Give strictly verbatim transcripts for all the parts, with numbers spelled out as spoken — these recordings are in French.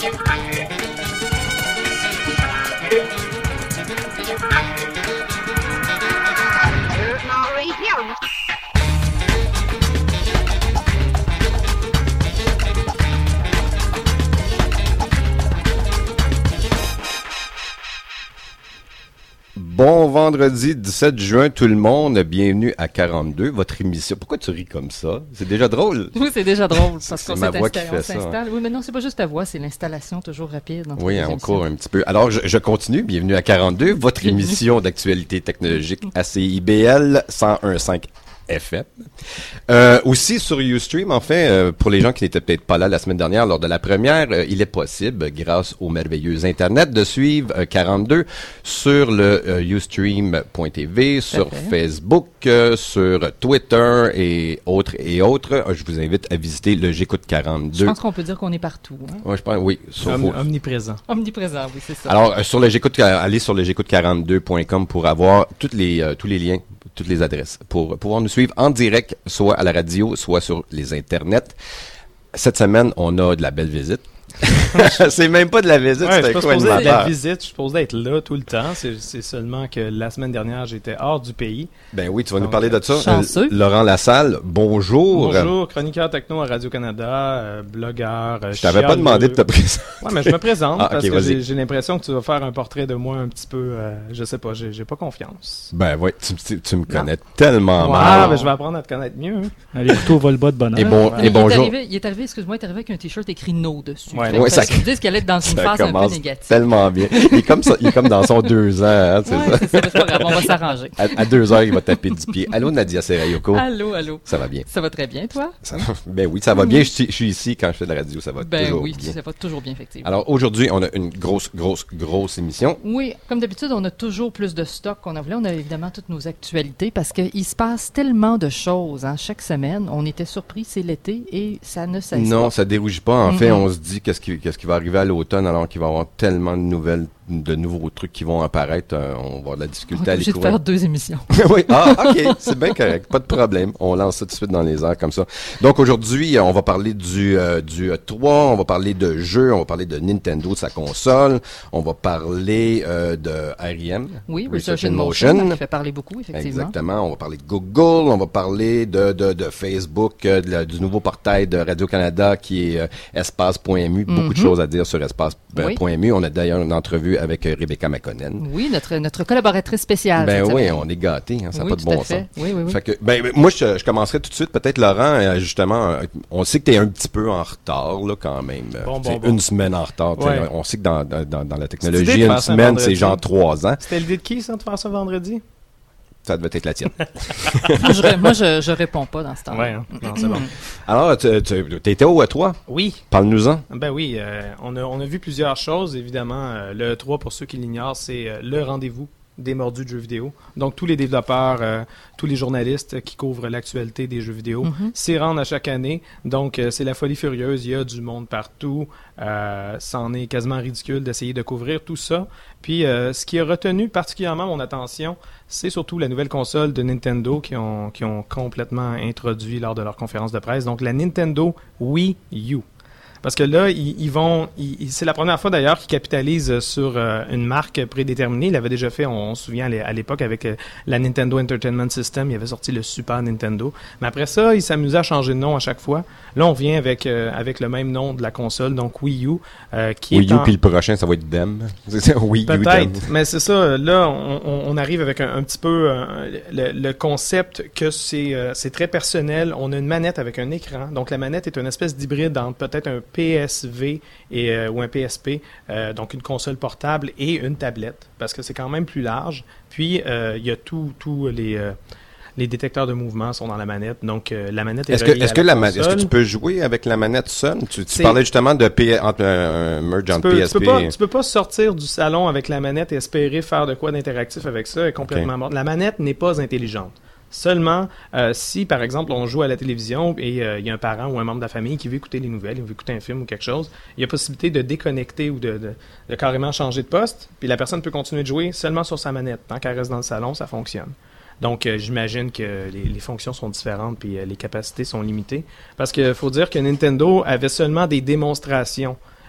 Bon vendredi dix-sept juin, tout le monde. Bienvenue à quarante-deux, votre émission. Pourquoi tu ris comme ça? C'est déjà drôle. Oui, c'est déjà drôle. Parce c'est qu'on ma voix s'installe, qui fait on ça. s'installe. Oui, mais non, c'est pas juste ta voix, c'est l'installation toujours rapide. Oui, encore un petit peu. Alors, je, je continue. Bienvenue à quarante-deux, votre Bienvenue. émission d'actualité technologique A C I B L cent un virgule cinq F M. Euh, aussi sur Ustream, en fait, euh, pour les gens qui n'étaient peut-être pas là la semaine dernière lors de la première, euh, il est possible, grâce au merveilleux Internet, de suivre euh, quarante-deux sur le euh, ustream point t v, sur Facebook, euh, sur Twitter et autres et autres. Euh, je vous invite à visiter le J'écoute quarante-deux. Je pense qu'on peut dire qu'on est partout. Hein? Ouais, je pense, oui. Sauf Om- au- omniprésent. Omniprésent, oui, c'est ça. Alors, euh, sur le J'écoute, allez sur le j'écoute quarante-deux point com pour avoir toutes les, euh, tous les liens, toutes les adresses, pour pouvoir nous suivre en direct, soit à la radio, soit sur les internets. Cette semaine, on a de la belle visite. C'est même pas de la visite, Ouais, c'est je suis pas quoi supposé être de la animateur? visite, je suis supposé être là tout le temps. C'est, c'est seulement que la semaine dernière, j'étais hors du pays. Ben oui, tu vas nous Donc, parler de ça. chanceux. Euh, Laurent Lassalle, bonjour. Bonjour, chroniqueur techno à Radio-Canada, euh, blogueur, euh, Je t'avais pas chialeux. demandé de te présenter. Ouais, mais je me présente Ah, parce ok, que vas-y. j'ai, j'ai l'impression que tu vas faire un portrait de moi un petit peu, euh, je sais pas, j'ai, j'ai pas confiance. Ben oui, tu, tu, tu me connais tellement Ah, mal. ben je vais apprendre à te connaître mieux. hein. Allez, plutôt vol-bas de bonheur. Et bon, Mais et il, bonjour. est arrivé, il est arrivé, excuse-moi, il est arrivé avec un t-shirt écrit no dessus. Ouais, Fait ouais, que ça- ça veut dire qu'elle est dans une Ça phase un peu commence négative. tellement bien. Il est comme ça, il est comme dans son deux ans, hein, c'est Ouais, ça. c'est ça, mais c'est pas grave, on va s'arranger. À, à deux heures, il va taper du pied. Allô, Nadia Serayoko. Allô, allô. Ça va bien. Ça va très bien, toi? Ça va- ben oui, ça va bien. Je, suis- je suis ici quand je fais de la radio, ça va Ben toujours oui, bien. ça va toujours bien, effectivement. Alors aujourd'hui, on a une grosse, grosse, grosse émission. Oui, comme d'habitude, on a toujours plus de stock qu'on a voulu. On a évidemment toutes nos actualités parce qu'il se passe tellement de choses hein, chaque semaine. On était surpris, c'est l'été et ça ne cesse Non, pas. ça dérouge pas. En Mhm. fait, on se dit qu'est-ce qui, qu'est-ce qui va arriver à l'automne alors qu'il va y avoir tellement de nouvelles, de nouveaux trucs qui vont apparaître. Euh, on va avoir de la On difficulté est à obligé les de courir. faire deux émissions. Oui, ah, ok, c'est bien correct, pas de problème. On lance ça tout de suite dans les airs comme ça. Donc aujourd'hui, on va parler du euh, du E trois, on va parler de jeux, on va parler de Nintendo, de sa console, on va parler euh, de R I M. Oui, Research in Motion, qui fait parler beaucoup, effectivement. Exactement. On va parler de Google, on va parler de, de, de Facebook, euh, de la- du nouveau portail de Radio-Canada qui est euh, espace point m u. Beaucoup de Mhm. choses à dire sur espace Oui. point m u. On a d'ailleurs une entrevue avec euh, Rebecca McConnell. Oui, notre, notre collaboratrice spéciale. Ben cette oui, semaine. on est gâtés, hein, ça n'a Oui, pas de tout à bon fait. sens. Oui, oui, oui. Fait que, ben, ben, moi, je, je commencerai tout de suite. Peut-être, Laurent, euh, justement, euh, on sait que tu es un petit peu en retard, là, quand même. Euh, Bon, t'sais, bon, bon. Une semaine en retard. t'sais, Ouais. On sait que dans, dans, dans- dans la l'idée technologie, de une faire ça un semaine, vendredi. c'est genre trois ans. C'était l'idée de qui, ça, de faire ça vendredi? Ça devait être la tienne. Moi, je, moi, je, je réponds pas dans ce temps. Ouais, hein. Non, c'est bon. Alors, tu tu- t'étais où à toi? Oui, Parle-nous-en. ben oui, euh, on, a, on a vu plusieurs choses, évidemment. Euh, le E trois, pour ceux qui l'ignorent, c'est euh, le rendez-vous des mordus de jeux vidéo. Donc, tous les développeurs, euh, tous les journalistes qui couvrent l'actualité des jeux vidéo Mhm. s'y rendent à chaque année. Donc, euh, c'est la folie furieuse. Il y a du monde partout. Euh, c'en est quasiment ridicule d'essayer de couvrir tout ça. Puis, euh, ce qui a retenu particulièrement mon attention, c'est surtout la nouvelle console de Nintendo qui ont, qui ont complètement introduit lors de leur conférence de presse. Donc, la Nintendo Wii U. Parce que là, ils, ils vont... ils- c'est la première fois d'ailleurs qu'ils capitalisent sur euh, une marque prédéterminée. Ils l'avaient déjà fait, on, on se souvient à l'é- à l'époque avec euh, la Nintendo Entertainment System, il avait sorti le Super Nintendo. Mais après ça, ils s'amusaient à changer de nom à chaque fois. Là, on vient avec euh, avec le même nom de la console, donc Wii U, euh, qui Wii est U, en... puis le prochain, ça va être Dem. C'est ça, Wii U, Dem. Peut-être, mais c'est ça. Là, on, on- on arrive avec un, un petit peu euh, le, le concept que c'est euh, c'est très personnel. On a une manette avec un écran. Donc, la manette est une espèce d'hybride entre peut-être un P S V et, euh, ou un P S P, euh, donc une console portable et une tablette, parce que c'est quand même plus large. Puis, euh, il y a tous tous les... euh, les détecteurs de mouvement sont dans la manette, donc euh, la manette est Est-ce que, reliée est-ce à que, la la ma- est-ce que console. tu peux jouer avec la manette seule? Tu, tu C'est- parlais justement de P, entre un, un merge Tu entre peux, P S P tu, peux pas, et... tu peux pas sortir du salon avec la manette et espérer faire de quoi d'interactif avec ça. Elle est complètement morte. La manette n'est pas intelligente. Seulement, euh, si, par exemple, on joue à la télévision et euh, il y a un parent ou un membre de la famille qui veut écouter les nouvelles, il veut écouter un film ou quelque chose, il y a possibilité de déconnecter ou de, de, de carrément changer de poste, puis la personne peut continuer de jouer seulement sur sa manette. Tant qu'elle reste dans le salon, ça fonctionne. Donc, euh, j'imagine que les, les fonctions sont différentes puis euh, les capacités sont limitées. Parce qu'il faut dire que Nintendo avait seulement des démonstrations.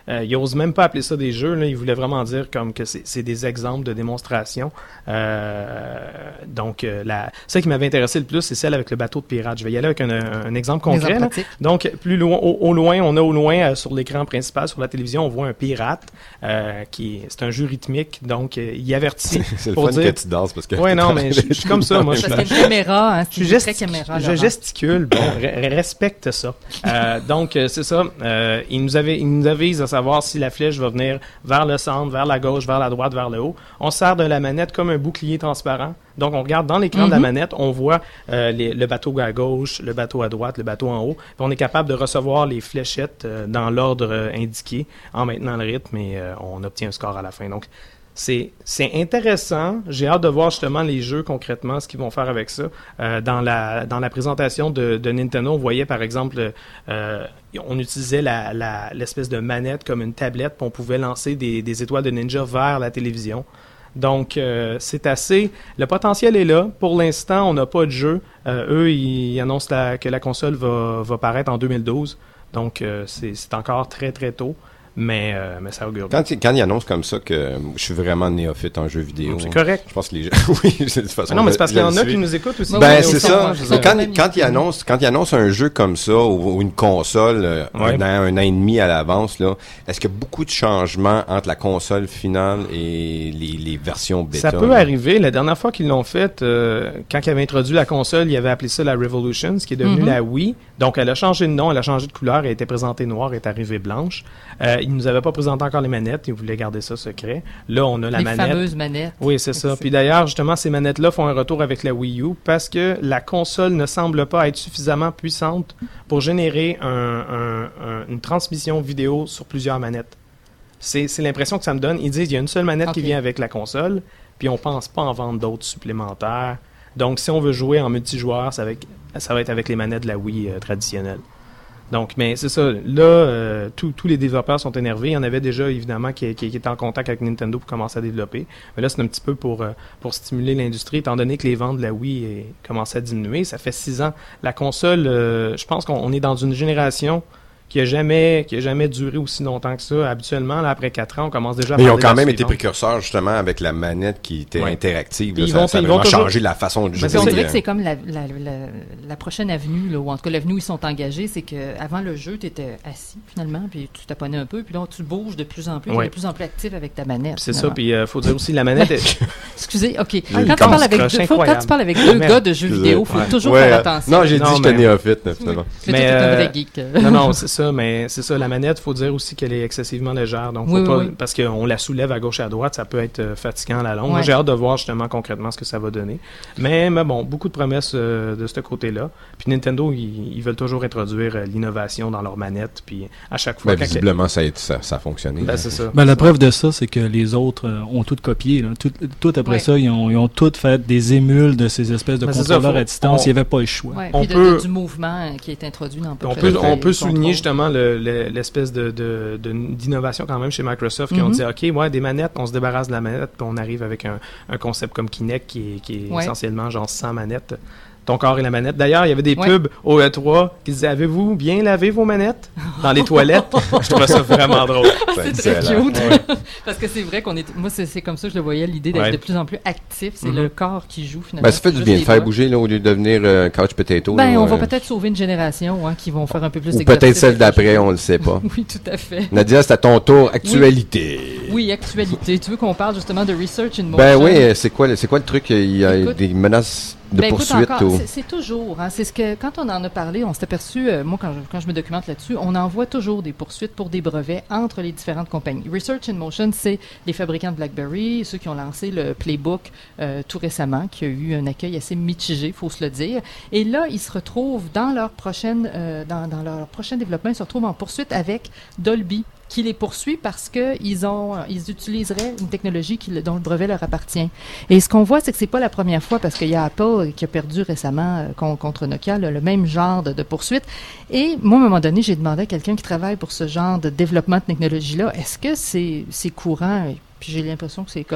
Euh, ils n'osent même pas appeler ça des jeux. Là. Ils voulaient vraiment dire comme que c'est, c'est des exemples de démonstration. Euh, donc, euh, la, celle qui m'avait intéressé le plus, c'est celle avec le bateau de pirate. Je vais y aller avec un, un, un exemple concret. Exemple là. Donc, plus loin, au, au loin, on a au loin, euh, sur l'écran principal, sur la télévision, on voit un pirate. Euh, qui c'est un jeu rythmique. Donc, euh, il avertit. C'est le pour fun dire... que tu danses parce que... Ouais, non, mais je, je suis comme ça. Moi, je, Parce qu'il y a une caméra, hein, c'est je, une gesti- vraie caméra. je Laurent. gesticule, bon, re- respecte ça. Euh, donc, euh, c'est ça. Euh, il nous avait, il nous avise à savoir si la flèche va venir vers le centre, vers la gauche, vers la droite, vers le haut. On sert de la manette comme un bouclier transparent. Donc, on regarde dans l'écran mm-hmm. de la manette, on voit euh, les, le bateau à gauche, le bateau à droite, le bateau en haut. Puis on est capable de recevoir les fléchettes euh, dans l'ordre euh, indiqué en maintenant le rythme et euh, on obtient un score à la fin. Donc, C'est, c'est intéressant. J'ai hâte de voir justement les jeux concrètement, ce qu'ils vont faire avec ça. Euh, dans la dans la présentation de, de Nintendo, on voyait par exemple, euh, on utilisait la, la, l'espèce de manette comme une tablette, puis on pouvait lancer des, des étoiles de ninja vers la télévision. Donc, euh, c'est assez... Le potentiel est là. Pour l'instant, on n'a pas de jeu. Euh, eux, ils, ils annoncent la, que la console va, va paraître en deux mille douze. Donc, euh, c'est, c'est encore très, très tôt. Mais, euh, mais ça augure. Quand, quand ils annoncent comme ça que je suis vraiment néophyte en jeu vidéo. C'est correct. Je pense que les gens. Oui, c'est de toute façon. Ah non, mais c'est parce je, qu'il y en je a suis. qui nous écoutent aussi. Ben, oui, c'est oui, ça. oui, Mais quand, oui. quand ils annoncent, quand ils annoncent un jeu comme ça, ou, ou une console, euh, Ouais. un an, un an et demi à l'avance, là, est-ce qu'il y a beaucoup de changements entre la console finale et les, les versions bêta? Ça peut arriver. La dernière fois qu'ils l'ont fait, euh, quand ils avaient introduit la console, ils avaient appelé ça la Revolution, ce qui est devenu Mm-hmm. la Wii. Donc, elle a changé de nom, elle a changé de couleur, elle était présentée noire, elle est arrivée blanche. Euh, ils nous avaient pas présenté encore les manettes, ils voulaient garder ça secret. Là, on a la les manette. fameuses manettes. Oui, c'est ça. Puis d'ailleurs, justement, ces manettes-là font un retour avec la Wii U parce que la console ne semble pas être suffisamment puissante pour générer un, un, un, une transmission vidéo sur plusieurs manettes. C'est, c'est l'impression que ça me donne. Ils disent qu'il y a une seule manette Okay. qui vient avec la console, puis on pense pas en vendre d'autres supplémentaires. Donc, si on veut jouer en multijoueur, ça va être, ça va être avec les manettes de la Wii euh, traditionnelle. Donc, mais c'est ça. Là, euh, tous tous les développeurs sont énervés. Il y en avait déjà, évidemment, qui, qui, qui étaient en contact avec Nintendo pour commencer à développer. Mais là, c'est un petit peu pour, euh, pour stimuler l'industrie, étant donné que les ventes de la Wii eh, commencent à diminuer. Ça fait six ans. La console, euh, je pense qu'on on est dans une génération qui a jamais qui a jamais duré aussi longtemps que ça. Habituellement, là, après quatre ans, on commence déjà à Mais ils parler ont quand de la même été suivante. précurseurs, justement, avec la manette qui était Ouais. interactive. Puis Là, ils ça, vont- ça a ils vont vraiment toujours- changé la façon de jouer. Parce qu'on dirait euh, que c'est comme la, la, la, la prochaine avenue, là, ou en tout cas l'avenue où ils sont engagés, c'est qu'avant le jeu, tu étais assis finalement, puis tu taponnais un peu, puis là tu bouges de plus en plus, tu Ouais. es de plus en plus actif avec ta manette. C'est ça, finalement. puis il faut dire aussi la manette. est- Excusez, ok. il Quand, tu commence parles avec croche, deux, faut- quand incroyable. tu parles avec deux Merde. gars de jeux vidéo, il faut Ouais. toujours Ouais, faire euh, attention. Non, j'ai dit Non, que j'étais mais- néophyte, là, finalement. Mais, mais, toi, t'es un euh, vrai geek. Non, non, c'est ça, mais c'est ça, la manette, faut dire aussi qu'elle est excessivement légère, donc faut Oui, oui, pas, oui. parce qu'on la soulève à gauche et à droite, ça peut être euh, fatigant à la longue. Ouais. Moi, j'ai hâte de voir justement concrètement ce que ça va donner. Mais, mais bon, beaucoup de promesses euh, de ce côté-là. Puis Nintendo, ils, ils veulent toujours introduire euh, l'innovation dans leur manette, puis à chaque fois... Ben, quand- visiblement, ça a, ça, ça a fonctionné. Ben, c'est ça. Ben, la preuve de ça, c'est que les autres euh, ont tout copié. Là. Tout, tout après Ouais. ça, ils ont, ils ont tout fait des émules de ces espèces de Ben, c'est ça, contrôleurs faut- à distance. on- Il n'y avait pas le choix. Ouais, on puis de- peut- de- du mouvement euh, qui est introduit dans On peu peut, près on les peut souligner contrôles. justement le- le- l'espèce de, de, de- d'innovation quand même chez Microsoft qui ont Mhm. dit OK, ouais, des manettes, on se débarrasse de la manette, puis on arrive avec un, un concept comme Kinect qui est, qui est Ouais. essentiellement genre sans manette. Ton corps et la manette. D'ailleurs, il y avait des Ouais. pubs au E trois qui disaient avez-vous bien lavé vos manettes dans les toilettes? Je trouvais ça vraiment drôle. C'est très excellent. cute. Ouais. Parce que c'est vrai qu'on est. Moi, c'est c'est comme ça que je le voyais, l'idée d'être Ouais. de plus en plus actif. C'est Mhm. le corps qui joue finalement. Ben, ça fait c'est du juste bien de les faire doigts. bouger, là, au lieu de devenir euh, couch potato. Ben, là, on va euh, peut-être sauver une génération hein, qui vont faire un peu plus Ou d'exercice. peut-être celle avec le d'après, jeu. on le sait pas. Oui, tout à fait. Nadia, c'est à ton tour. Actualité. Oui, actualité. Tu veux qu'on parle justement de Research in Motion? Ben oui, euh, c'est quoi, le- c'est quoi le truc? Il y a Écoute- des menaces de Ben, écoute, poursuite encore, ou... c'est- c'est toujours, hein, c'est ce que quand on en a parlé, on s'est aperçu, euh, moi quand je, quand je me documente là-dessus, on envoie toujours des poursuites pour des brevets entre les différentes compagnies. Research in Motion, c'est les fabricants de BlackBerry, ceux qui ont lancé le Playbook euh, tout récemment, qui a eu un accueil assez mitigé, faut se le dire. Et là, ils se retrouvent dans leur prochaine, euh, dans, dans leur prochain développement, ils se retrouvent en poursuite avec Dolby, qui les poursuit parce que ils ont, ils utiliseraient une technologie qui, dont le brevet leur appartient. Et ce qu'on voit, c'est que c'est pas la première fois parce qu'il y a Apple qui a perdu récemment euh, con- contre Nokia le, le même genre de, de poursuite. Et moi, à un moment donné, j'ai demandé à quelqu'un qui travaille pour ce genre de développement de technologie-là, est-ce que c'est c'est courant? Et puis j'ai l'impression que c'est comme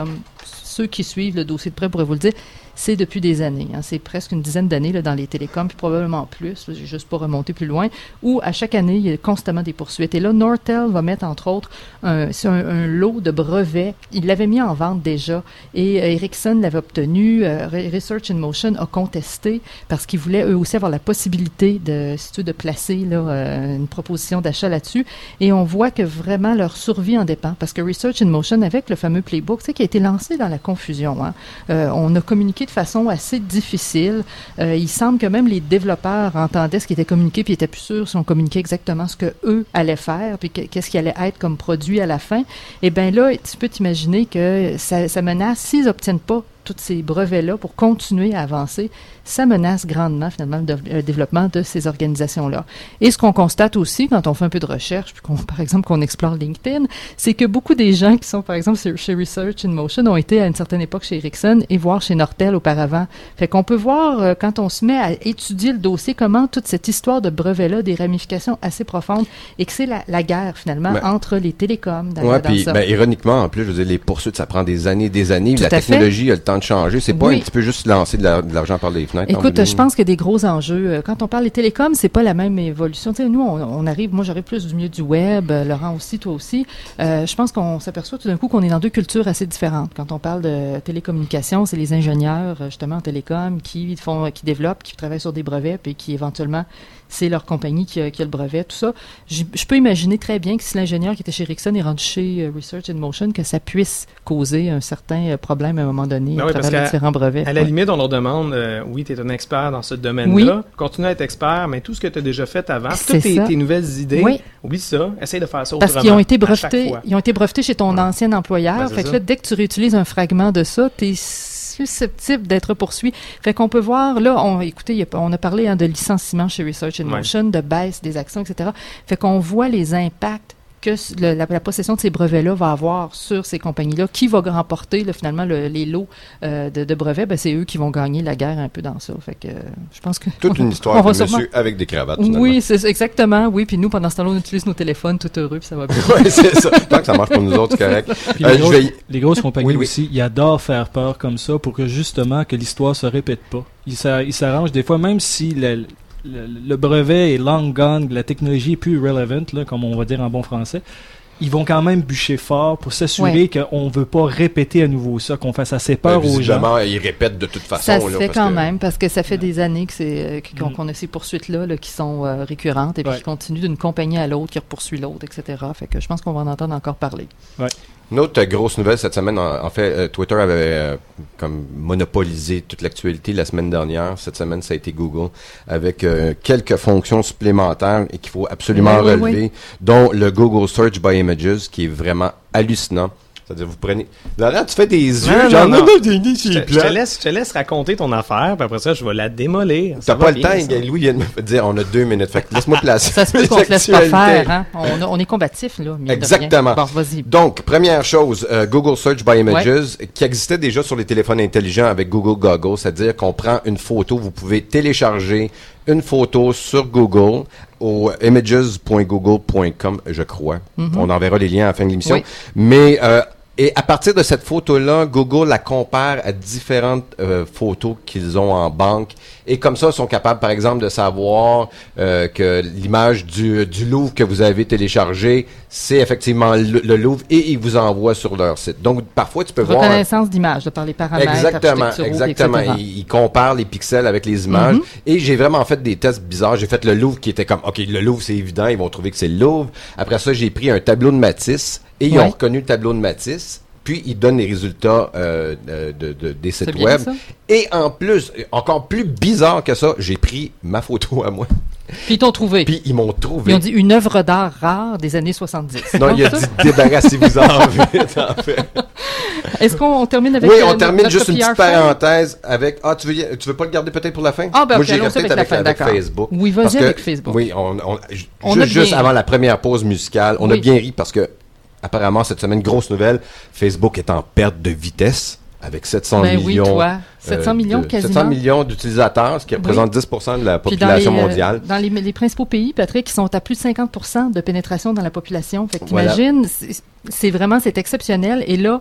ceux qui suivent le dossier de près pourraient vous le dire, c'est depuis des années. Hein, c'est presque une dizaine d'années là, dans les télécoms, puis probablement plus. Là, j'ai juste pas remonté plus loin. Où à chaque année, il y a constamment des poursuites. Et là, Nortel va mettre entre autres un, c'est un, un lot de brevets. Il l'avait mis en vente déjà, et euh, Ericsson l'avait obtenu. Euh, Research in Motion a contesté parce qu'ils voulaient eux aussi avoir la possibilité de, si tu veux, de placer là, euh, une proposition d'achat là-dessus. Et on voit que vraiment leur survie en dépend, parce que Research in Motion, avec le fameux Playbook, tu sais, qui a été lancé dans la confusion. Hein, euh, on a communiqué de façon assez difficile. Euh, il semble que même les développeurs entendaient ce qui était communiqué, puis ils étaient plus sûrs si on communiquait exactement ce que eux allaient faire, puis que, qu'est-ce qui allait être comme produit à la fin. Et bien là, tu peux t'imaginer que ça, ça menace, s'ils n'obtiennent pas tous ces brevets-là pour continuer à avancer, ça menace grandement, finalement, le, de, le développement de ces organisations-là. Et ce qu'on constate aussi, quand on fait un peu de recherche, puis qu'on, par exemple, qu'on explore LinkedIn, c'est que beaucoup des gens qui sont, par exemple, chez Research in Motion ont été à une certaine époque chez Ericsson et voire chez Nortel auparavant. Fait qu'on peut voir, euh, quand on se met à étudier le dossier, comment toute cette histoire de brevets-là, des ramifications assez profondes, et que c'est la, la guerre, finalement, ben, entre les télécoms. Dans, ouais, dans puis, ça. Ben, ironiquement, en plus, je veux dire, les poursuites, ça prend des années, des années. Tout la technologie fait. a le temps de changer. C'est pas oui. un petit peu juste lancer de, la, de l'argent par les fenêtres. Écoute, je pense qu'il y a des gros enjeux. Quand on parle des télécoms, c'est pas la même évolution. Tu sais, nous, on, on arrive, moi, j'arrive plus du milieu du web, Laurent aussi, toi aussi. Euh, je pense qu'on s'aperçoit tout d'un coup qu'on est dans deux cultures assez différentes. Quand on parle de télécommunications, c'est les ingénieurs, justement, en télécom, qui font, qui développent, qui travaillent sur des brevets, puis qui, éventuellement, c'est leur compagnie qui a, qui a le brevet, tout ça. Je, je peux imaginer très bien que si l'ingénieur qui était chez Ericsson est rendu chez uh, Research in Motion, que ça puisse causer un certain problème à un moment donné ben à oui, travers les différents brevets. À la ouais. limite, on leur demande, euh, oui, tu es un expert dans ce domaine-là, oui. continue à être expert, mais tout ce que tu as déjà fait avant, toutes tes, tes nouvelles idées, oui. oublie ça, essaye de faire ça Parce autrement. qu'ils ont été brevetés, ils ont été brevetés chez ton ouais. ancien employeur. Ben, fait que là, dès que tu réutilises un fragment de ça, tu es susceptible d'être poursuivi. Fait qu'on peut voir, là, on, écoutez, on a parlé hein, de licenciement chez Research in Motion, ouais. de baisse des actions, et cetera. Fait qu'on voit les impacts que le, la, la possession de ces brevets-là va avoir sur ces compagnies-là. Qui va remporter, là, finalement, le, les lots euh, de, de brevets? Ben, c'est eux qui vont gagner la guerre un peu dans ça. Fait que euh, je pense que... Toute on, une histoire de monsieur sûrement... avec des cravates, finalement. Oui, c'est exactement. Oui, puis nous, pendant ce temps-là, on utilise nos téléphones tout heureux, puis ça va bien. Oui, c'est ça. Tant que ça marche pour nous autres, c'est correct. Puis euh, les, grosses, vais... les grosses compagnies oui, oui. aussi, ils adorent faire peur comme ça pour que, justement, que l'histoire se répète pas. Ils s'arrangent des fois, même si... Le, Le, le brevet est long gone, la technologie est plus relevant, là, comme on va dire en bon français, ils vont quand même bûcher fort pour s'assurer ouais. qu'on ne veut pas répéter à nouveau ça, qu'on fasse assez peur ben, aux gens. Évidemment, ils répètent de toute façon. Ça se là, fait parce quand que... même, parce que ça fait des années que c'est, qu'on, qu'on a ces poursuites-là là, qui sont euh, récurrentes et puis ouais. qui continuent d'une compagnie à l'autre, qui poursuit l'autre, et cetera. Fait que je pense qu'on va en entendre encore parler. Ouais. Une autre grosse nouvelle cette semaine, en, en fait, euh, Twitter avait euh, comme monopolisé toute l'actualité la semaine dernière. Cette semaine, ça a été Google, avec euh, quelques fonctions supplémentaires et qu'il faut absolument oui, relever, oui, oui. dont le Google Search by Images, qui est vraiment hallucinant. C'est-à-dire, vous prenez... Laurent, tu fais des yeux, non, genre... Non, non, non. Je, te, je, te laisse, je te laisse raconter ton affaire, puis après ça, je vais la démolir. T'as pas le temps, ça. Louis vient de me dire, on a deux minutes, fait que laisse-moi placer. Ça se peut qu'on te laisse pas faire, hein? On, a, on est combatifs, là. Exactement. Bon, vas-y. Donc, première chose, euh, Google Search by Images, ouais. qui existait déjà sur les téléphones intelligents avec Google Goggles, c'est-à-dire qu'on prend une photo, vous pouvez télécharger une photo sur Google au images point google point com, je crois. Mm-hmm. On enverra les liens à la fin de l'émission. Oui. Mais... Euh, Et à partir de cette photo-là, Google la compare à différentes euh, photos qu'ils ont en banque. Et comme ça, ils sont capables, par exemple, de savoir euh, que l'image du, du Louvre que vous avez téléchargé, c'est effectivement le, le Louvre, et ils vous envoient sur leur site. Donc, parfois, tu peux Reconnaissance voir... Reconnaissance d'image, de par les paramètres Exactement, exactement. et cetera. Ils, ils comparent les pixels avec les images. Mm-hmm. Et j'ai vraiment fait des tests bizarres. J'ai fait le Louvre qui était comme, OK, le Louvre, c'est évident, ils vont trouver que c'est le Louvre. Après ça, j'ai pris un tableau de Matisse. Et ils ouais. ont reconnu le tableau de Matisse, puis ils donnent les résultats euh, de, de, de, des sites web. Ça. Et en plus, encore plus bizarre que ça, j'ai pris ma photo à moi. Puis ils t'ont trouvé. Puis ils m'ont trouvé. Ils ont dit une œuvre d'art rare des années soixante-dix. Non, il a dit débarrassez-vous-en vite, en fait. Est-ce qu'on termine avec... Oui, euh, on termine juste une petite P R parenthèse avec... Ah, tu veux, tu veux pas le garder peut-être pour la fin? Ah, ben moi, okay, j'ai resté avec, avec, avec Facebook. Oui, vas-y avec Facebook. Oui, on, on, on juste, juste avant la première pause musicale, on oui. a bien ri parce que apparemment, cette semaine, grosse nouvelle, Facebook est en perte de vitesse avec sept cents ben millions. Oui, toi. sept cents millions de, quasiment. sept cents millions d'utilisateurs, ce qui représente oui. dix pour cent de la population dans les, mondiale. Euh, dans les, les principaux pays, Patrick, qui sont à plus de cinquante pour cent de pénétration dans la population. Fait que t'imagines, voilà. c'est, c'est vraiment, c'est exceptionnel. Et là,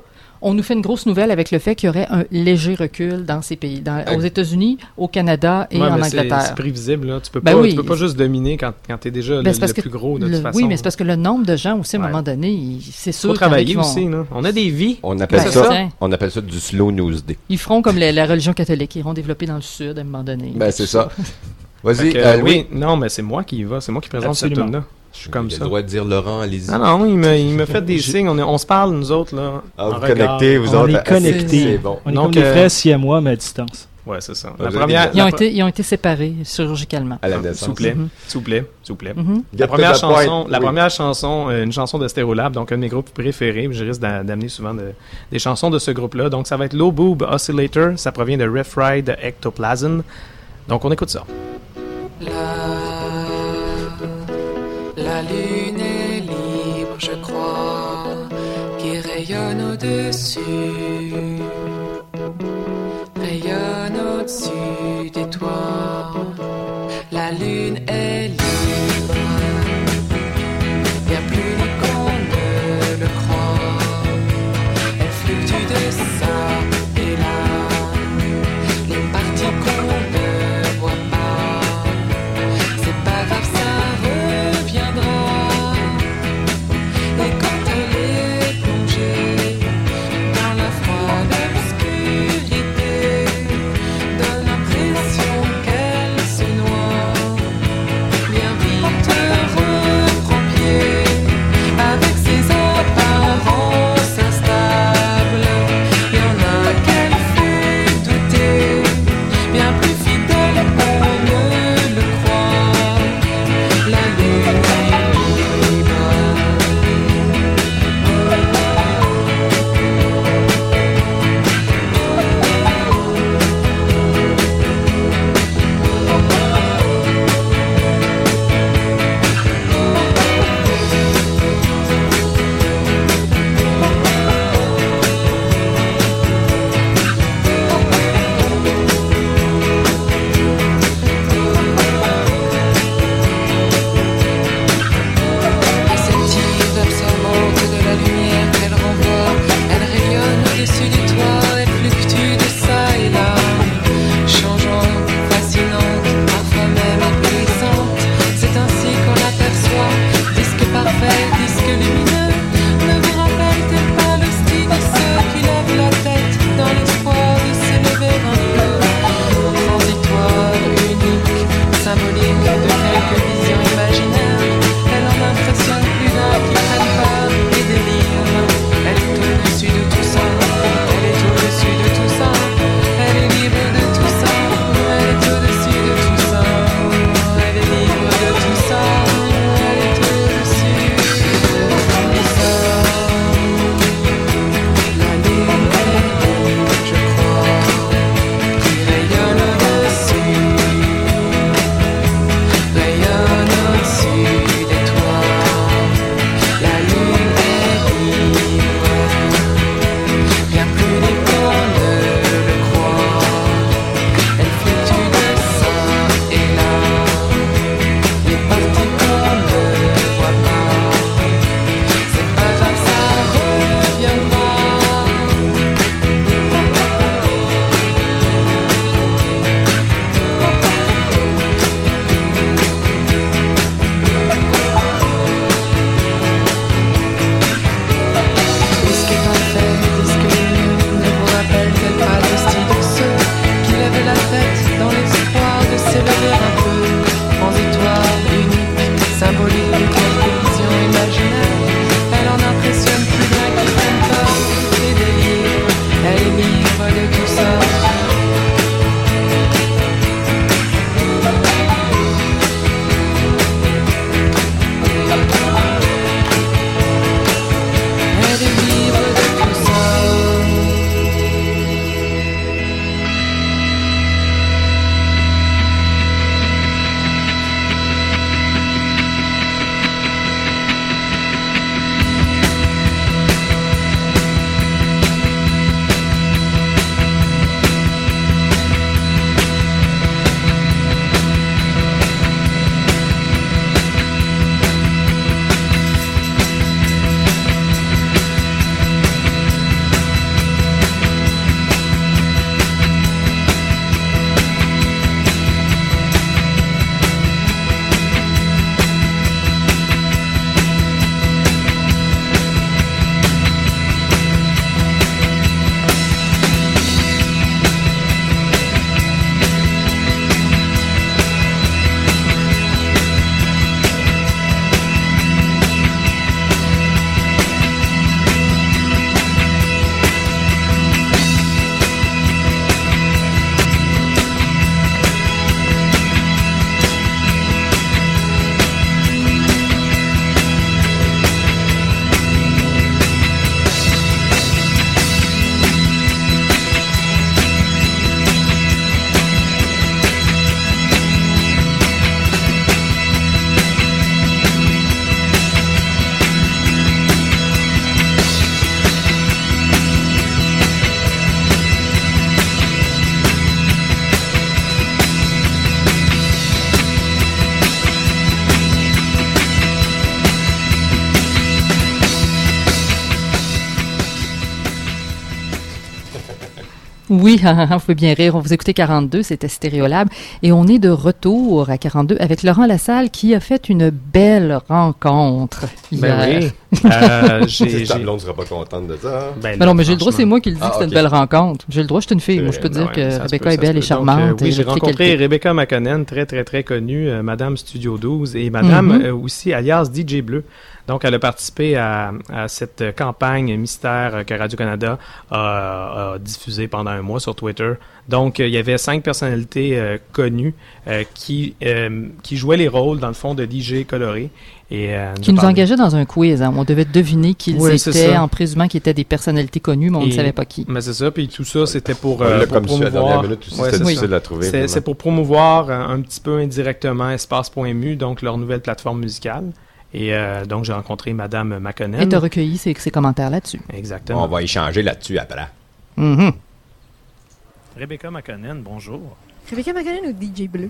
on nous fait une grosse nouvelle avec le fait qu'il y aurait un léger recul dans ces pays, dans, aux États-Unis, au Canada et ouais, en mais Angleterre. C'est, c'est prévisible, là. Tu peux ben pas, oui. tu peux pas juste dominer quand, quand t'es déjà ben, le, le plus gros, de le, toute façon. Oui, mais c'est parce que le nombre de gens aussi, à un ouais. moment donné, il, c'est sûr faut travailler vont, aussi, là. On a des vies. On appelle Ben, ça, ça. on appelle ça du slow news day. Ils feront comme la, la religion catholique, ils iront développer dans le sud à un moment donné. Ben, c'est ça. Vas-y, que, euh, oui, non, mais c'est moi qui y va. C'est moi qui présente cette Absolument. tune-là. Je suis comme Il a ça. le droit de dire Laurent, allez-y. Ah non, il me, il me fait des signes. On, est, on se parle, nous autres, là. Ah, en vous regard. connectez, vous On autres. est ah, connectés. C'est bon. On est Donc, comme des euh, frères siamois, mais à distance. Ouais, c'est ça. Vous La avez première. des- Ils ont, la- été, ils ont été séparés chirurgicalement. À la S'il naissance. vous plaît, Mhm. s'il vous plaît, s'il vous plaît. Mhm. La Get première to the point. chanson, la Oui. première chanson, euh, une chanson de Stereolab, donc un de mes groupes préférés. Je risque d'a- d'amener souvent de- des chansons de ce groupe-là. Donc ça va être Low Boob Oscillator. Ça provient de Rough Ride Ectoplasm. Donc on écoute ça. La, la lune est libre, je crois, qui rayonne au-dessus, rayonne au-dessus des toits. La lune est libre, bien plus libre qu'on ne le croit. Elle fluctue de ça et là, les parties qu'on ne voit pas. C'est pas grave, ça reviendra. Et quand elle est plongée dans la froide Oui, vous pouvez bien rire. On vous écoutait quarante-deux, c'était Stéréolab. Et on est de retour à quarante-deux avec Laurent Lassalle qui a fait une belle rencontre hier. Ben oui. Euh, j'ai, Ta j'ai... blonde sera pas contente de ça. Hein? Ben Mais non, mais j'ai le droit, c'est franchement. moi qui le dis Ah, que c'était ok. une belle rencontre. J'ai le droit, je suis une fille. C'est Moi, je peux vrai, dire Ouais, que ça se Rebecca peut, est ça se belle et peut. charmante. Donc, euh, oui, et j'ai elle fait rencontré qualité. Rebecca McConnell, très, très, très connue, euh, Madame Studio douze, et Madame Mhm. euh, aussi, alias D J Bleu. Donc, elle a participé à, à cette campagne mystère euh, que Radio-Canada a, a diffusée pendant un mois sur Twitter. Donc, euh, il y avait cinq personnalités euh, connues euh, qui, euh, qui jouaient les rôles, dans le fond, de D J colorés. Et, euh, Qui nous parlaient- engageait dans un quiz. Hein. On devait deviner qui ils Oui, c'est étaient ça. en présumant qu'ils étaient des personnalités connues, mais on ne Et- savait pas qui. Mais c'est ça, puis tout ça, c'était pour, On euh, l'a pour comme su à la dernière promouvoir... minute aussi, Ouais, c'était c'est ça. difficile à trouver. C'est, vraiment. c'est pour promouvoir un, un petit peu indirectement espace point m u, donc leur nouvelle plateforme musicale. Et euh, donc, j'ai rencontré Madame McConnell. Et tu as recueilli ses, ses commentaires là-dessus. Exactement. On va échanger là-dessus après. Mhm. Rebecca McConnell, bonjour. Rebecca McConnell ou D J Bleu?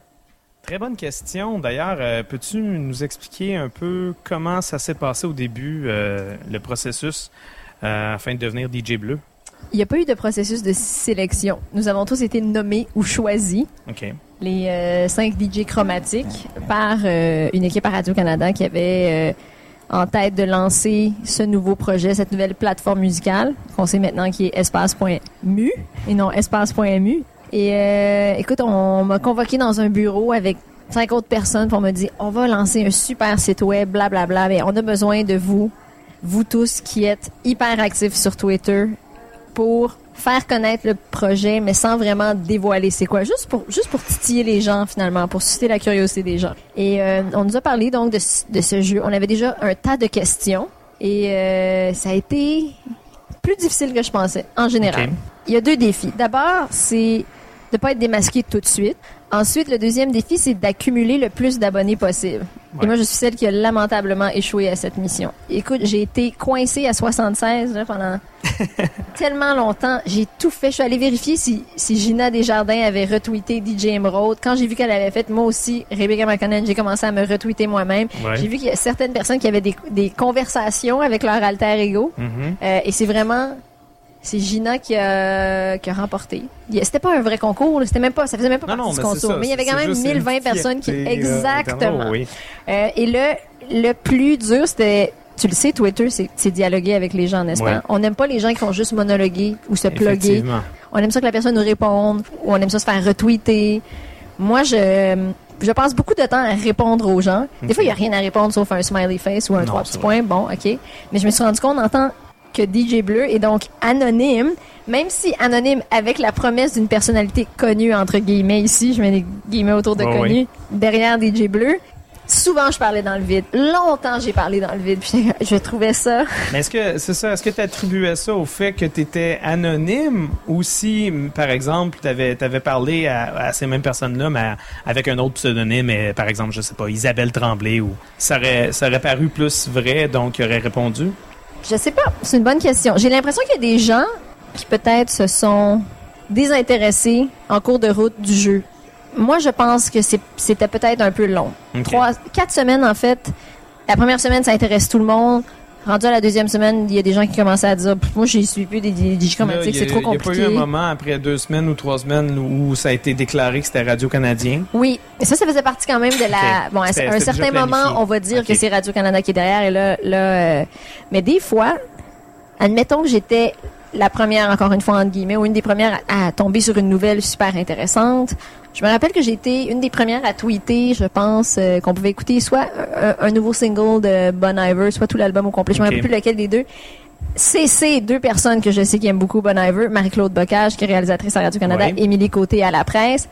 Très bonne question. D'ailleurs, euh, peux-tu nous expliquer un peu comment ça s'est passé au début, euh, le processus, euh, afin de devenir D J Bleu? Il n'y a pas eu de processus de sélection. Nous avons tous été nommés ou choisis, OK. les euh, cinq D J chromatiques, par euh, une équipe à Radio-Canada qui avait euh, en tête de lancer ce nouveau projet, cette nouvelle plateforme musicale, qu'on sait maintenant qui est espace point m u et non espace point m u. Et euh, écoute, on m'a convoqué dans un bureau avec cinq autres personnes pour me dire on va lancer un super site web, blablabla, mais on a besoin de vous, vous tous qui êtes hyper actifs sur Twitter, pour faire connaître le projet, mais sans vraiment dévoiler c'est quoi, juste pour juste pour titiller les gens finalement, pour susciter la curiosité des gens. Et euh, on nous a parlé donc de, ce- de ce jeu. On avait déjà un tas de questions et euh, ça a été plus difficile que je pensais en général. Ok. Il y a deux défis. D'abord, c'est de pas être démasqué tout de suite. Ensuite, le deuxième défi, c'est d'accumuler le plus d'abonnés possible. Ouais. Et moi, je suis celle qui a lamentablement échoué à cette mission. Écoute, j'ai été coincée à soixante-seize là, pendant tellement longtemps. J'ai tout fait. Je suis allée vérifier si, si Gina Desjardins avait retweeté D J Emerald. Quand j'ai vu qu'elle avait fait, moi aussi, Rebecca McConnell, j'ai commencé à me retweeter moi-même. Ouais. J'ai vu qu'il y a certaines personnes qui avaient des, des conversations avec leur alter ego. Mhm. Euh, et c'est vraiment... C'est Gina qui a, qui a remporté. Il y a- C'était pas un vrai concours, là. C'était même pas, ça faisait même pas Non, partie non, du mais c'est concours. ça. Mais il y avait quand C'est même juste mille une vingt personnes qui... fierté, euh, Exactement. éternelle, oui. Euh, et le, le plus dur, c'était... Tu le sais, Twitter, c'est, c'est dialoguer avec les gens, n'est-ce Ouais. pas? On n'aime pas les gens qui font juste monologuer ou se plugger. Effectivement. On aime ça que la personne nous réponde ou on aime ça se faire retweeter. Moi, je... Je passe beaucoup de temps à répondre aux gens. Des Ok. fois, il n'y a rien à répondre sauf un smiley face ou un Non, trois c'est petits vrai. points. Bon, OK. Mais je me suis rendu compte en tant que D J Bleu est donc anonyme, même si anonyme avec la promesse d'une personnalité connue, entre guillemets, ici, je mets des guillemets autour de Ouais, connu, ouais. derrière D J Bleu. Souvent, je parlais dans le vide. Longtemps, j'ai parlé dans le vide. Puis je trouvais ça... Mais est-ce que c'est ça, est-ce que tu attribuais ça au fait que tu étais anonyme ou si, m- par exemple, tu avais parlé à, à ces mêmes personnes-là, mais à- avec un autre pseudonyme, mais, par exemple, je sais pas, Isabelle Tremblay, ou ça aurait, ça aurait paru plus vrai, donc il aurait répondu? Je sais pas. C'est une bonne question. J'ai l'impression qu'il y a des gens qui peut-être se sont désintéressés en cours de route du jeu. Moi, je pense que c'est- c'était peut-être un peu long. Ok. Trois, quatre semaines, en fait. La première semaine, ça intéresse tout le monde. Rendu à la deuxième semaine, il y a des gens qui commençaient à dire « Moi, j'y suis plus des D J chromatiques, c'est trop Il n'y a pas compliqué. eu un moment après deux semaines ou trois semaines où ça a été déclaré que c'était Radio-Canadien. » Oui, mais ça, ça faisait partie quand même de la... Ok. Bon, à C'était- un c'était certain déjà planifié. moment, on va dire Ok. que c'est Radio-Canada qui est derrière. Et là, là euh, mais des fois, admettons que j'étais la première, encore une fois, entre guillemets, ou une des premières à, à tomber sur une nouvelle super intéressante. Je me rappelle que j'ai été une des premières à tweeter, je pense, euh, qu'on pouvait écouter soit un, un nouveau single de Bon Iver, soit tout l'album au complet. Je me Ok. rappelle plus lequel des deux. C'est ces deux personnes que je sais qui aiment beaucoup Bon Iver, Marie-Claude Bocage, qui est réalisatrice à Radio-Canada, Ouais. Émilie Côté à la presse.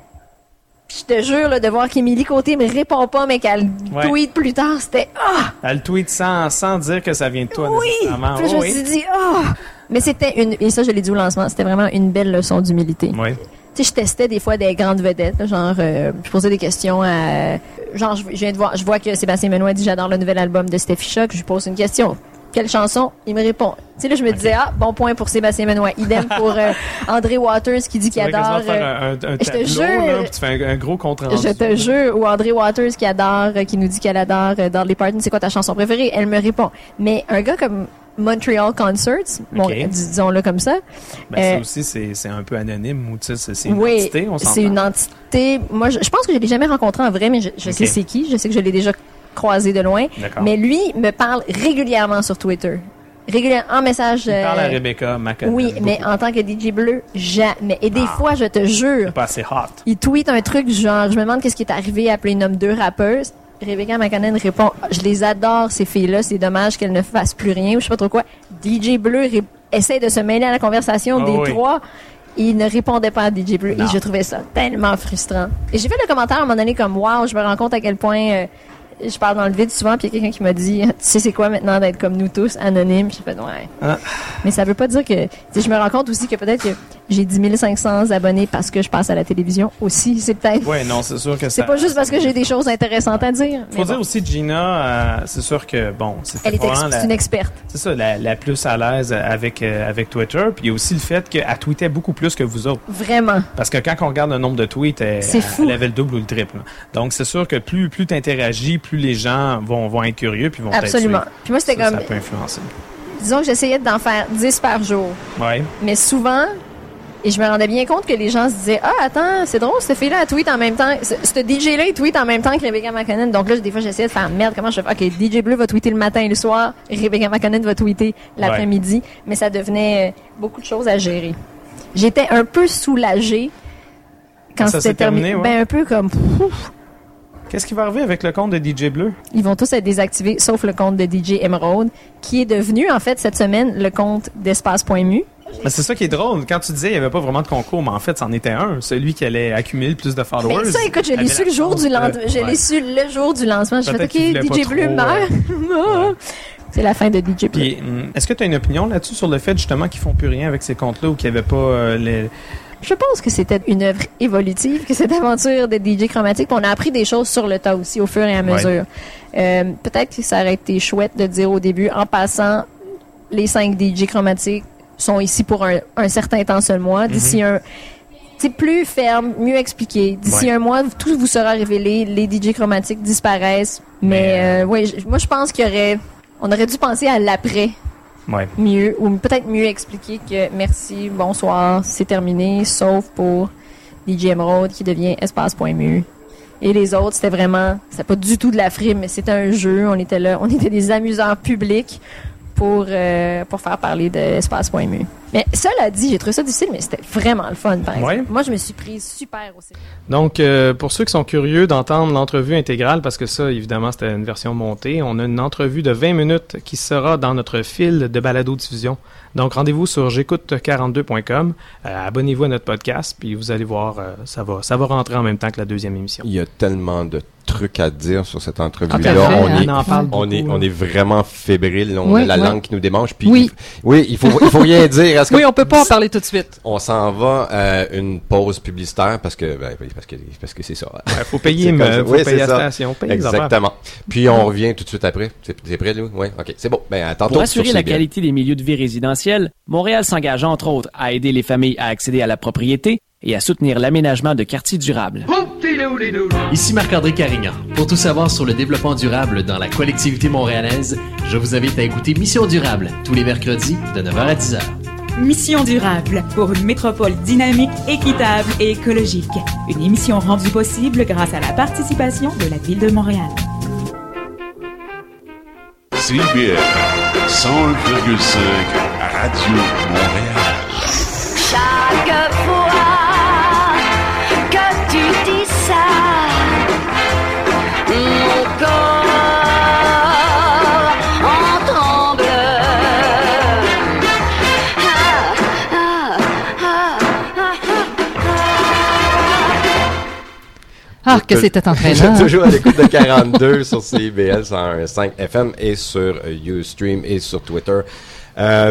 Je te jure, là, de voir qu'Émilie Côté me répond pas, mais qu'elle Ouais. tweet plus tard, c'était « Ah! Elle tweet sans, sans dire que ça vient de toi Oui! » nécessairement. Puis là, je Oh, me oui. suis dit « Ah! » Mais c'était une... Et ça, je l'ai dit au lancement, c'était vraiment une belle leçon d'humilité. Oui. Tu sais, je testais des fois des grandes vedettes, là, genre, euh, je posais des questions à... Genre, je, je viens de voir, je vois que Sébastien Benoît dit « J'adore le nouvel album de Steffi Choc », je lui pose une question. Quelle chanson? Il me répond. Tu sais, là, je me disais, ah, bon point pour Sébastien Benoît. Idem pour euh, André Waters qui dit qu'il Tu pourrais adore... quasiment faire euh, un, un, un je te tableau, jure. là, puis tu fais un, un gros compte rendu. Je te jure, ou André Waters qui adore, euh, qui nous dit qu'elle adore euh, Dolly Parton, c'est quoi ta chanson préférée? Elle me répond. Mais un gars comme Montreal Concerts, bon, Ok. disons-le comme ça. Ben, Euh, ça aussi, c'est, c'est un peu anonyme ou tu sais, c'est, c'est une oui, entité, on s'entend. c'est une entité. Moi, je, je pense que je l'ai jamais rencontré en vrai, mais je, je sais Ok. c'est qui. Je sais que je l'ai déjà croisé de loin. D'accord. Mais lui me parle régulièrement sur Twitter. Régulièrement, en message. Il parle à euh, Rebecca McConnell. Oui, mais beaucoup. en tant que D J Bleu, jamais. Et des Ah. fois, je te jure, C'est pas assez hot. il tweet un truc genre, je me demande qu'est-ce qui est arrivé à appeler nomme deux rappeuses. Rebecca McConnell répond, je les adore, ces filles-là, c'est dommage qu'elles ne fassent plus rien, ou je sais pas trop quoi. D J Bleu ré- essaie de se mêler à la conversation Oh des oui. trois. Il ne répondait pas à D J Bleu. Non. Et je trouvais ça tellement frustrant. Et j'ai fait le commentaire à un moment donné comme, wow, je me rends compte à quel point euh, je parle dans le vide souvent, puis il y a quelqu'un qui m'a dit, tu sais c'est quoi maintenant d'être comme nous tous, anonyme? J'ai fait, ouais. Ah. Mais ça veut pas dire que, tu sais, je me rends compte aussi que peut-être que j'ai dix mille cinq cents abonnés parce que je passe à la télévision aussi. C'est peut-être, Ouais, non, c'est sûr que c'est ça- pas juste parce que j'ai des choses intéressantes à dire. Faut Mais dire bon, aussi, Gina, euh, c'est sûr que, bon, c'était elle est, ex- probablement c'est la, une experte. c'est ça, la, la plus à l'aise avec, euh, avec Twitter. Puis il y a aussi le fait qu'elle tweetait beaucoup plus que vous autres. Vraiment. Parce que quand on regarde le nombre de tweets, elle, C'est elle- fou. elle avait le double ou le triple. Donc c'est sûr que plus, plus tu interagis, plus les gens vont, vont être curieux puis vont Absolument. t'être Puis moi, c'était ça, comme, ça peut influencer. disons que j'essayais d'en faire dix par jour. Ouais. Mais souvent, et je me rendais bien compte que les gens se disaient, ah, attends, c'est drôle, cette fille-là, elle tweet en même temps. Ce, ce D J-là, il tweet en même temps que Rebecca McConnell. Donc là, des fois, j'essayais de faire, merde, comment je fais? OK, D J Bleu va tweeter le matin et le soir. Rebecca McConnell va tweeter l'après-midi. Mais ça devenait euh, beaucoup de choses à gérer. J'étais un peu soulagée quand Ça c'était s'est terminé, terminé. ouais. Ben, un peu comme, pouf, Qu'est-ce qui va arriver avec le compte de D J Bleu? ils vont tous être désactivés, sauf le compte de D J Emerald, qui est devenu, en fait, cette semaine, le compte d'espace.mu. Mais c'est ça qui est drôle. Quand tu disais qu'il n'y avait pas vraiment de concours, mais en fait, c'en était un. Celui qui allait accumuler le plus de followers. Mais ça, écoute, je l'ai avait su la le jour chance du de- lancement. Je Ouais. l'ai su le jour du lancement. Je fais, Peut-être qu'il OK, voulait D J pas Bleu trop, meurt. Ouais. C'est la fin de D J Bleu. Puis, hum, est-ce que tu as une opinion là-dessus sur le fait justement qu'ils font plus rien avec ces comptes-là ou qu'il n'y avait pas euh, les... Je pense que c'était une œuvre évolutive, que cette aventure de D J chromatique, puis on a appris des choses sur le tas aussi, au fur et à mesure. Euh, peut-être que ça aurait été chouette de dire au début, en passant, les cinq D J chromatiques sont ici pour un, un certain temps seulement. D'ici un... C'est plus ferme, mieux expliqué. D'ici Ouais. un mois, tout vous sera révélé, les D J chromatiques disparaissent. Mais, Mais, euh, ouais, j- moi, je pense qu'il y aurait... On aurait dû penser à l'après. Ouais. Mieux, ou peut-être mieux expliquer que merci, bonsoir, c'est terminé, sauf pour D J Emerald qui devient espace.mu. Et les autres, c'était vraiment, c'était pas du tout de la frime, mais c'était un jeu, on était là, on était des amuseurs publics pour, euh, pour faire parler de espace.mu. Mais cela dit, j'ai trouvé ça difficile, mais c'était vraiment le fun, par exemple. Ouais. Moi, je me suis prise super au sérieux. Donc, euh, pour ceux qui sont curieux d'entendre l'entrevue intégrale, parce que ça, évidemment, c'était une version montée, on a une entrevue de vingt minutes qui sera dans notre fil de balado-diffusion. Donc, rendez-vous sur j'écoute quarante-deux point com, euh, abonnez-vous à notre podcast, puis vous allez voir, euh, ça va ça va rentrer en même temps que la deuxième émission. Il y a tellement de trucs à dire sur cette Ah, entrevue-là. tout à fait, on, hein. est, On en parle on, est, beaucoup, on là. est vraiment fébrile. On Oui, a la oui. langue qui nous démange. Puis Oui. il- oui, il faut, il faut rien dire. Est-ce que- Oui, on peut pas en parler tout de suite. On s'en va à une pause publicitaire parce que ben, parce que parce que c'est ça. Il faut payer, C'est mais, comme ça. faut Oui, payer c'est la ça. station, payer les affaires. Exactement. Puis on revient tout de suite après. C'est c'est prêt, Lou? Oui, ok, c'est bon. Ben à tantôt. Pour assurer sur la C B L. qualité des milieux de vie résidentiels, Montréal s'engage entre autres à aider les familles à accéder à la propriété et à soutenir l'aménagement de quartiers durables. Ici Marc-André Carignan. Pour tout savoir sur le développement durable dans la collectivité montréalaise, je vous invite à écouter Mission Durable tous les mercredis de neuf heures à dix heures. Mission durable pour une métropole dynamique, équitable et écologique. Une émission rendue possible grâce à la participation de la Ville de Montréal. C B L cent un virgule cinq Radio Montréal. Chaque fois que tu dis ça, mon corps en tremble. Ah, ah, ah, ah, Ah, que c'était entraînant. Toujours à l'écoute de quarante-deux sur C B L cent un virgule cinq F M et sur euh, Ustream et sur Twitter. Euh,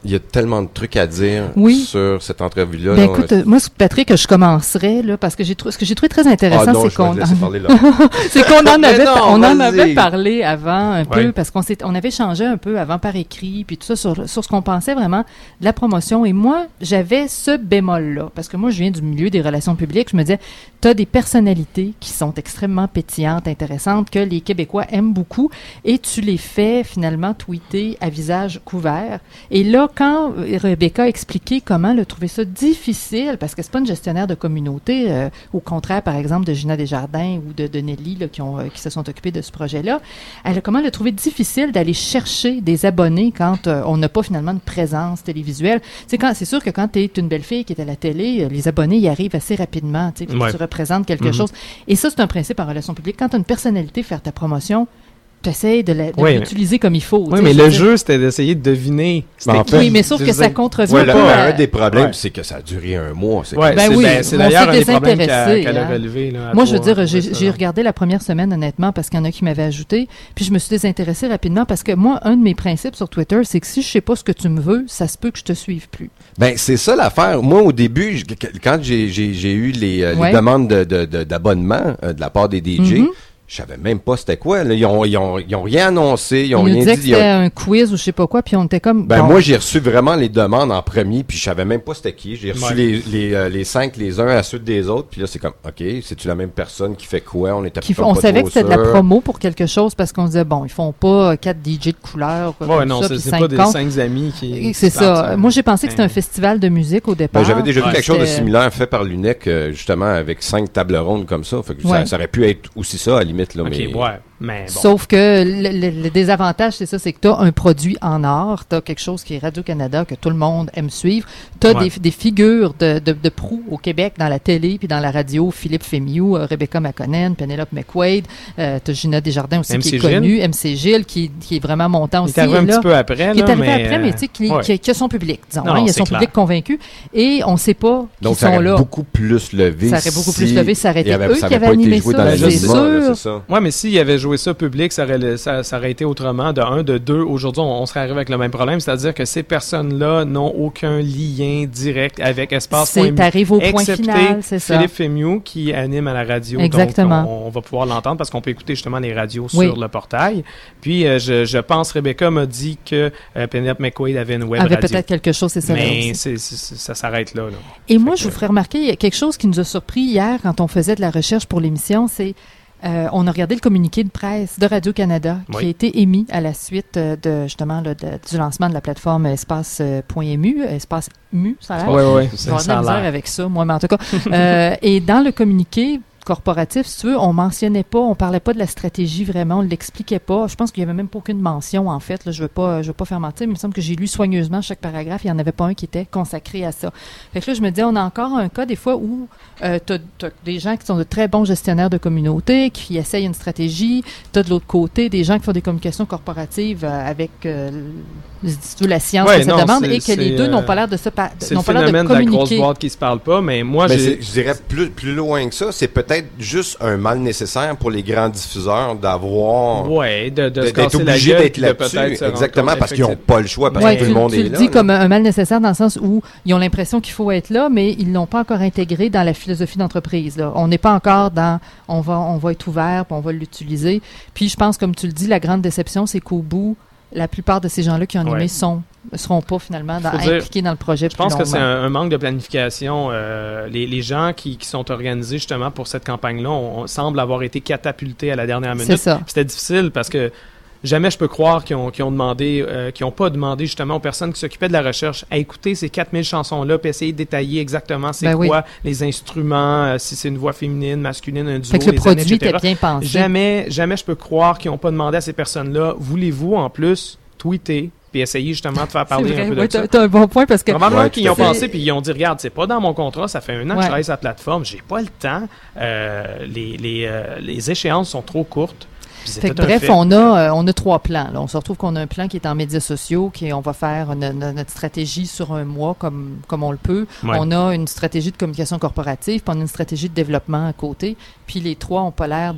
Il y a tellement de trucs à dire Oui. sur cette entrevue-là. Ben là. écoute, euh, moi, Patrick, je commencerais, là, parce que j'ai trou- ce que j'ai trouvé très intéressant, Ah non, c'est je vais qu'on te laisser parler, là. c'est qu'on en Mais avait, non, on en vas-y. avait parlé avant un peu, Ouais. parce qu'on s'est, on avait changé un peu avant par écrit, puis tout ça sur, sur ce qu'on pensait vraiment de la promotion. Et moi, j'avais ce bémol-là, parce que moi, je viens du milieu des relations publiques. Je me disais, t'as des personnalités qui sont extrêmement pétillantes, intéressantes, que les Québécois aiment beaucoup, et tu les fais finalement tweeter à visage couvert. Et là, quand Rebecca a expliqué comment elle a trouvé ça difficile, parce que c'est pas une gestionnaire de communauté, euh, au contraire, par exemple, de Gina Desjardins ou de, de Nelly, là, qui, ont, euh, qui se sont occupés de ce projet-là, elle a, comment elle a trouvé difficile d'aller chercher des abonnés quand euh, on n'a pas finalement une présence télévisuelle. C'est quand, c'est sûr que quand tu es une belle fille qui est à la télé, euh, les abonnés y arrivent assez rapidement, tu sais, Ouais. tu représentes quelque Mhm. chose. Et ça, c'est un principe en relations publiques. Quand tu as une personnalité, faire ta promotion, tu essaies de, la, de Oui, l'utiliser comme il faut. tu Oui, sais, mais je le veux dire. jeu, c'était d'essayer de deviner. C'était en qui. fait, Oui, mais sauf Je que veux ça dire, contrevient Ouais, le- pas. un des problèmes, ouais. c'est que ça a duré un mois. C'est Ouais, Ben c'est oui, ben, c'est on d'ailleurs s'est un des problèmes qu'elle désintéressé, qu'elle a hein. relevé. Là, à Moi, je veux trois, dire, j'ai, ça, j'ai là. regardé la première semaine, honnêtement, parce qu'il y en a qui m'avaient ajouté, puis je me suis désintéressée rapidement parce que moi, un de mes principes sur Twitter, c'est que si je sais pas ce que tu me veux, ça se peut que je te suive plus. Ben, c'est ça l'affaire. Moi, au début, je- quand j'ai, j'ai, j'ai eu les, euh, les Ouais. demandes de, de, de- d'abonnement euh, de la part des D J, Mhm. je savais même pas c'était quoi. Là. Ils, ont, ils, ont, ils ont rien annoncé, ils ont Il nous rien disait dit. que ils ont- c'était un quiz ou je sais pas quoi, puis on était comme... Ben bon. moi j'ai reçu vraiment les demandes en premier puis je savais même pas c'était qui. J'ai reçu Ouais. les les, euh, les cinq les uns à la suite des autres puis là c'est comme OK, c'est-tu la même personne qui fait quoi? On était Qui- comme on pas savait trop que c'était de la sûrs. promo pour quelque chose parce qu'on disait, bon, ils font pas euh, quatre D J de couleur. quoi, Ouais, comme non, ça, c'est puis c'est cinq pas des comptes. cinq amis qui. Et C'est qui partent, ça. Moi, j'ai pensé que c'était un Ouais. festival de musique au départ. Ben, j'avais déjà vu Ouais, quelque chose de C'était- similaire fait par l'U N E C euh, justement avec cinq tables rondes comme ça. Fait que Ouais. ça, ça aurait pu être aussi ça à la limite là Ok, mais ouais, mais bon. Sauf que le, le- le désavantage, c'est ça, c'est que tu as un produit en or, tu as quelque chose qui est Radio-Canada, que tout le monde aime suivre, tu as Ouais. des, des figures de, de, de proue au Québec, dans la télé puis dans la radio, Philippe Fémiou, euh, Rebecca McConnell, Penelope McQuaid, euh, tu as Gina Desjardins aussi M qui C est Gilles. connue, M C Gilles qui, qui est vraiment montant Il aussi. est arrivé et un là, petit peu après, là, qui est arrivé mais, après, mais euh, tu sais, qui, ouais. qui, qui a son public, disons. Non, hein, il a c'est son clair. public convaincu et on ne sait pas qui donc ça sont aurait là. beaucoup plus levé. Ça aurait beaucoup si plus levé, ça aurait il y été avait- eux ça qui avait avaient pas été animé joué ça, dans Ben, la c'est cinéma, là, sûr. c'est ça. Ouais, mais s'il avait joué ça public, ça aurait, ça, ça aurait été autrement. De un, de deux, aujourd'hui, on, on serait arrivé avec le même problème, c'est-à-dire que ces personnes-là n'ont aucun lien direct avec Espace. C'est arrivé au point excepté final, c'est ça. Philippe Fémiou qui anime à la radio. Exactement. Donc, on, on va pouvoir l'entendre parce qu'on peut écouter justement les radios Oui. sur le portail. Puis, euh, je, je pense, Rebecca m'a dit que euh, Penelope McQuaid avait une web Avait radio. peut-être quelque chose, c'est ça. là Mais aussi. c'est, c'est- c'est- ça s'arrête là. là. Et moi, Fait je que- vous ferai remarquer il y a quelque chose qui nous a surpris hier quand on faisait de la recherche pour l'émission, c'est euh, on a regardé le communiqué de presse de Radio-Canada qui Oui. a été émis à la suite euh, de justement là, de- du lancement de la plateforme espace.mu, espace mu, ça a l'air. Ouais, ouais, ouais. Je vais avoir de Ça la a misère l'air. avec ça, moi, mais en tout cas. euh, et dans le communiqué corporatif, si tu veux, on mentionnait pas, on parlait pas de la stratégie vraiment, on l'expliquait pas. Je pense qu'il y avait même pas aucune mention, en fait. Là, je veux pas, je veux pas faire mentir, mais il me semble que j'ai lu soigneusement chaque paragraphe. Il y en avait pas un qui était consacré à ça. Fait que là, je me disais, on a encore un cas des fois où euh, t'as, t'as des gens qui sont de très bons gestionnaires de communauté, qui essayent une stratégie. T'as de l'autre côté des gens qui font des communications corporatives euh, avec euh, si tu veux, la science Ouais, que ça non, demande c'est- et que les c'est, deux euh, n'ont pas l'air de se pa- C'est n'ont le pas l'air de phénomène de, la grosse communiquer. boîte qui se parle pas, mais moi, Mais j'ai... c'est- je dirais plus, plus loin que ça, c'est peut-être juste un mal nécessaire pour les grands diffuseurs d'avoir Ouais, de, de se d'être casser la obligé gueule, d'être puis de là-dessus, peut-être se rendre exactement, compte, parce qu'ils n'ont effectivement. pas le choix, parce Ouais, que tout tu, le monde tu est le là. dis là. comme un mal nécessaire dans le sens où ils ont l'impression qu'il faut être là, mais ils l'ont pas encore intégré dans la philosophie d'entreprise. Là. On n'est pas encore dans on va on va être ouvert, puis on va l'utiliser. Puis je pense, comme tu le dis, la grande déception, c'est qu'au bout, la plupart de ces gens-là qui ont Ouais. animé sont seront pas finalement dans- Faut dire, impliqués dans le projet. Je pense que c'est un, un manque de planification. Euh, les, les gens qui, qui sont organisés justement pour cette campagne-là on, on semble avoir été catapultés à la dernière minute. C'est ça. Puis C'était difficile parce que jamais je peux croire qu'ils ont, qu'ils ont demandé, euh, qu'ils ont pas demandé justement aux personnes qui s'occupaient de la recherche à écouter ces quatre mille chansons-là, puis essayer de détailler exactement c'est Ben oui. quoi les instruments, euh, si c'est une voix féminine, masculine, un duo, Fait que le les années, produit et cetera. était bien pensé. Jamais, jamais je peux croire qu'ils n'ont pas demandé à ces personnes-là, voulez-vous en plus tweeter puis essayer justement de faire parler C'est vrai, un peu ouais, de ça. t'as, t'as un bon point parce que Probablement Ouais, qu'ils tout à ont fait. pensé puis ils ont dit regarde, c'est pas dans mon contrat, ça fait un an que Ouais. je travaille sur la plateforme, j'ai pas le temps, euh, les, les, euh, les échéances sont trop courtes. Puis c'est Fait que tout un bref, fait. on a, euh, on a trois plans. Là. On se retrouve qu'on a un plan qui est en médias sociaux, qui on va faire no- no- notre stratégie sur un mois comme, comme on le peut. Ouais. On a une stratégie de communication corporative, puis on a une stratégie de développement à côté. Puis les trois n'ont pas l'air d'être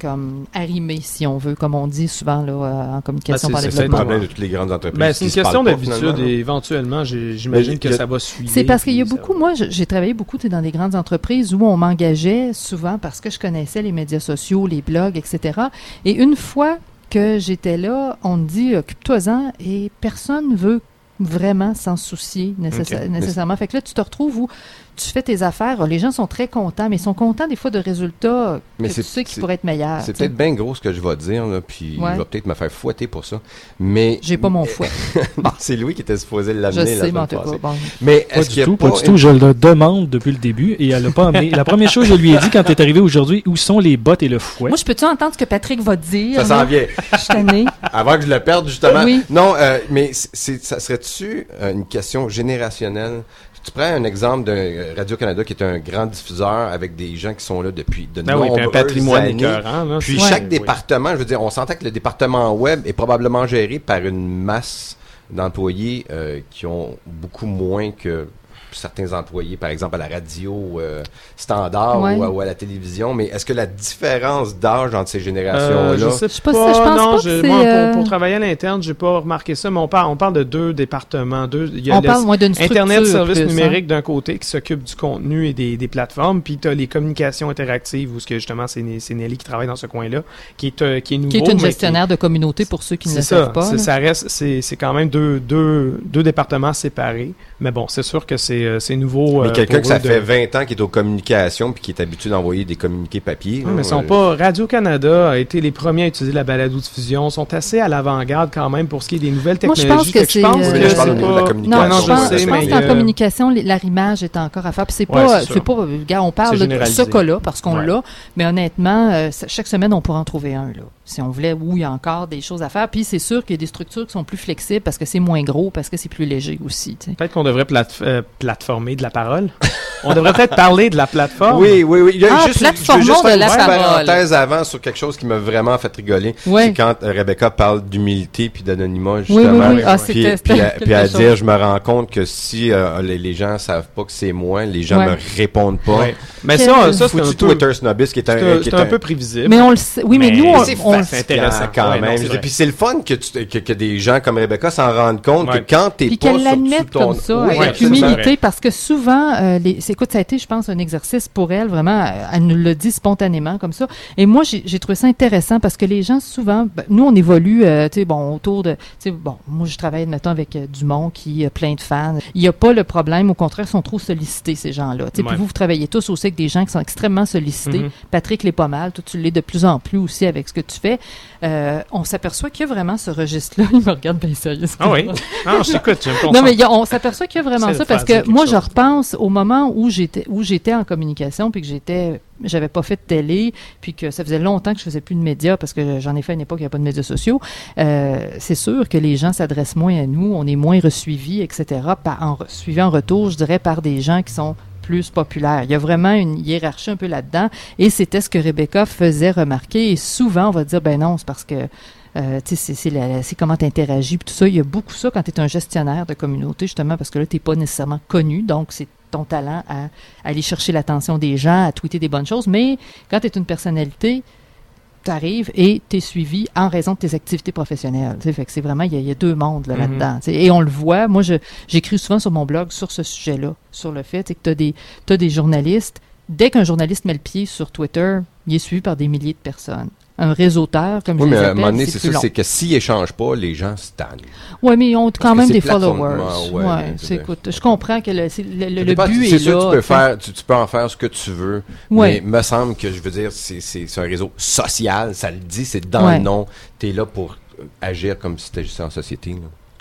comme arrimé, si on veut, comme on dit souvent là, euh, en communication Ah, par c'est- C'est le développement. problème de toutes les grandes entreprises. Ben, c'est qui une se question parlent pas, d'habitude finalement. et éventuellement, j'ai- j'imagine Mais que il y a- ça va suivre. C'est parce qu'il y a puis ça beaucoup, va- moi, je- j'ai travaillé beaucoup tu sais, dans des grandes entreprises où on m'engageait souvent parce que je connaissais les médias sociaux, les blogs, et cetera. Et une fois que j'étais là, on me dit, occupe-toi-en, et personne veut vraiment s'en soucier nécessa- Ok. nécessairement. Fait que là, tu te retrouves où tu fais tes affaires, les gens sont très contents, mais ils sont contents des fois de résultats Mais que c'est- tu sais qui c'est- pourraient être meilleurs. C'est tu sais. peut-être bien gros ce que je vais dire, là, puis Ouais. il va peut-être me faire fouetter pour ça. Mais. J'ai pas mon fouet. Bon, c'est Louis qui était supposé Je l'amener la sais, mais semaine en tout cas, passée. bon. Mais Pas est-ce qu'il du y a tout, pas pas du une- tout. Je le demande depuis le début et elle a pas amené. La première chose que je lui ai dit quand tu es arrivé aujourd'hui, où sont les bottes et le fouet? Moi, je peux-tu entendre ce que Patrick va dire? Ça s'en là? vient. Je suis tannée. Avant que je le perde, justement. Oui. Non, euh, mais c'est- c'est, ça serait-tu euh, une question générationnelle? Tu prends un exemple de euh, Radio-Canada qui est un grand diffuseur avec des gens qui sont là depuis de Ben oui, puis nombreuses un patrimoine années. écœurant, là. Puis Ouais. chaque Oui. département, je veux dire, on s'entend que le département web est probablement géré par une masse d'employés euh, qui ont beaucoup moins que certains employés, par exemple à la radio euh, standard Ouais. ou, à- ou à la télévision. Mais est-ce que la différence d'âge entre ces générations-là... Euh, je sais Je sais pas pas, si- je pense non, pas que je- c'est, moi, pour, euh, pour travailler à l'interne, j'ai pas remarqué ça, mais on parle, on parle de deux départements. Deux, il y a On le parle moins d'une structure Internet service plus, numérique d'un côté qui s'occupe du contenu et des, des plateformes, puis tu as les communications interactives, où ce que justement c'est Né- c'est Nelly qui travaille dans ce coin-là, qui est, euh, qui est nouveau. Qui est une mais gestionnaire de communauté pour ceux qui ne c'est le ça, savent pas. c'est- là. ça reste, c'est c'est quand même deux, deux, deux départements séparés. Mais bon, c'est sûr que c'est euh, c'est nouveau. Mais euh, quelqu'un pour que ça eux de- fait vingt ans qui est aux communications puis qui est habitué d'envoyer des communiqués papier. Oui, mais là, ils sont euh, pas. Radio-Canada a été les premiers à utiliser la balado-diffusion. Ils sont assez à l'avant-garde quand même pour ce qui est des nouvelles Moi, je technologies. pense que Fait je c'est, pense euh, que Mais là, je parle c'est au niveau de la pas- communication. Non, Non, je pense, je sais, je pense mais, qu'en euh, communication, les- l'arrimage est encore à faire. Puis c'est Ouais, pas, c'est c'est sûr. pas, regarde, on parle C'est de généralisé. ce cas-là parce qu'on Ouais. l'a, mais honnêtement, euh, ça- chaque semaine, on pourrait en trouver un, là. Si on voulait, où il y a encore des choses à faire. Puis c'est sûr qu'il y a des structures qui sont plus flexibles parce que c'est moins gros, parce que c'est plus léger aussi, tu sais. Peut-être qu'on devrait plate- euh, plateformer de la parole. On devrait peut-être parler de la plateforme. Oui, oui, oui. Il y a Ah, juste, je veux plateformons juste faire de la une petite parole. parenthèse avant sur quelque chose qui m'a vraiment fait rigoler. Ouais. C'est quand euh, Rebecca parle d'humilité puis d'anonymat, Oui, justement. oui, oui. Ah, Puis, c'était- puis, c'était à- quelque puis à chose. dire, je me rends compte que si euh, les, les gens savent pas que c'est moi, les gens Ouais. me répondent pas. Ouais. Mais Quel- ça, ça c'est Foutu un peu, Twitter snobiste qui est un, c'est un- qui est c'est un peu prévisible. Mais on le sait. Oui, mais, nous, on, c'est on le fatigant intéressant. quand Ouais, non, même. c'est Et vrai. puis c'est le fun que, tu, que, que des gens comme Rebecca s'en rendent compte Ouais. que quand t'es Puis pas qu'elle sur, l'admette sous ton... comme ça, Oui, avec absolument. humilité, parce que souvent, euh, les, c'est, écoute, ça a été, je pense, un exercice pour elle, vraiment, euh, elle nous l'a dit spontanément comme ça. Et moi, j'ai, j'ai trouvé ça intéressant parce que les gens, souvent, ben, nous, on évolue, euh, tu sais, bon, autour de, tu sais, bon, moi, je travaille, mettons, avec euh, Dumont qui a plein de fans. Il n'y a pas le problème, au contraire, ils sont trop sollicités, ces gens-là. Tu sais, Ouais. puis vous, vous travaillez tous aussi avec des gens qui sont extrêmement sollicités. Mhm. Patrick l'est pas mal, toi, tu l'es de plus en plus aussi avec ce que tu fais. Euh, on s'aperçoit qu'il y a vraiment ce registre-là. Il me regarde bien sérieux. Ah oui. Non, je t'écoute, j'aime qu'on Non, mais il y a- on s'aperçoit qu'il y a vraiment C'est ça de parce faire dire que moi, quelque je chose. repense au moment où j'étais où j'étais en communication puis que j'étais j'avais pas fait de télé puis que ça faisait longtemps que je faisais plus de médias parce que j'en ai fait à une époque où il n'y a pas de médias sociaux. Euh, c'est sûr que les gens s'adressent moins à nous, on est moins resuivis, et cetera. Par, en, re- suivi en retour, je dirais, par des gens qui sont plus populaires. Il y a vraiment une hiérarchie un peu là-dedans et c'était ce que Rebecca faisait remarquer et souvent on va dire ben non, c'est parce que Euh, tu sais, c'est, c'est, la- c'est comment tu interagis, puis tout ça. Il y a beaucoup ça quand tu es un gestionnaire de communauté, justement, parce que là, tu n'es pas nécessairement connu, donc c'est ton talent à, à aller chercher l'attention des gens, à tweeter des bonnes choses. Mais quand tu es une personnalité, tu arrives et tu es suivi en raison de tes activités professionnelles. Tu sais, fait que c'est vraiment, il y, a- il y a deux mondes là, Mhm. là-dedans. Tu sais. Et on le voit, moi, je, j'écris souvent sur mon blog sur ce sujet-là, sur le fait tu sais, que tu as des, t'as des journalistes. Dès qu'un journaliste met le pied sur Twitter, il est suivi par des milliers de personnes. Un réseauteur, comme Oui, je mais les à un appelle, moment donné, c'est c'est plus ça, long. c'est que s'ils échangent pas, les gens se tannent. Oui, mais ils ont quand que même c'est des plate, followers. son- Ouais, ouais, mais c'est, c'est- écoute, je comprends que le, c'est- le, le, Ça le dépend, but c'est est sûr, là. tu peux tu sais. faire, tu, tu peux en faire ce que tu veux, Ouais. mais me semble que je veux dire, c'est, c'est, c'est un réseau social, ça le dit, c'est dans Ouais. le nom. T'es là pour euh, agir comme si t'agissais en société. Là.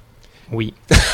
Oui.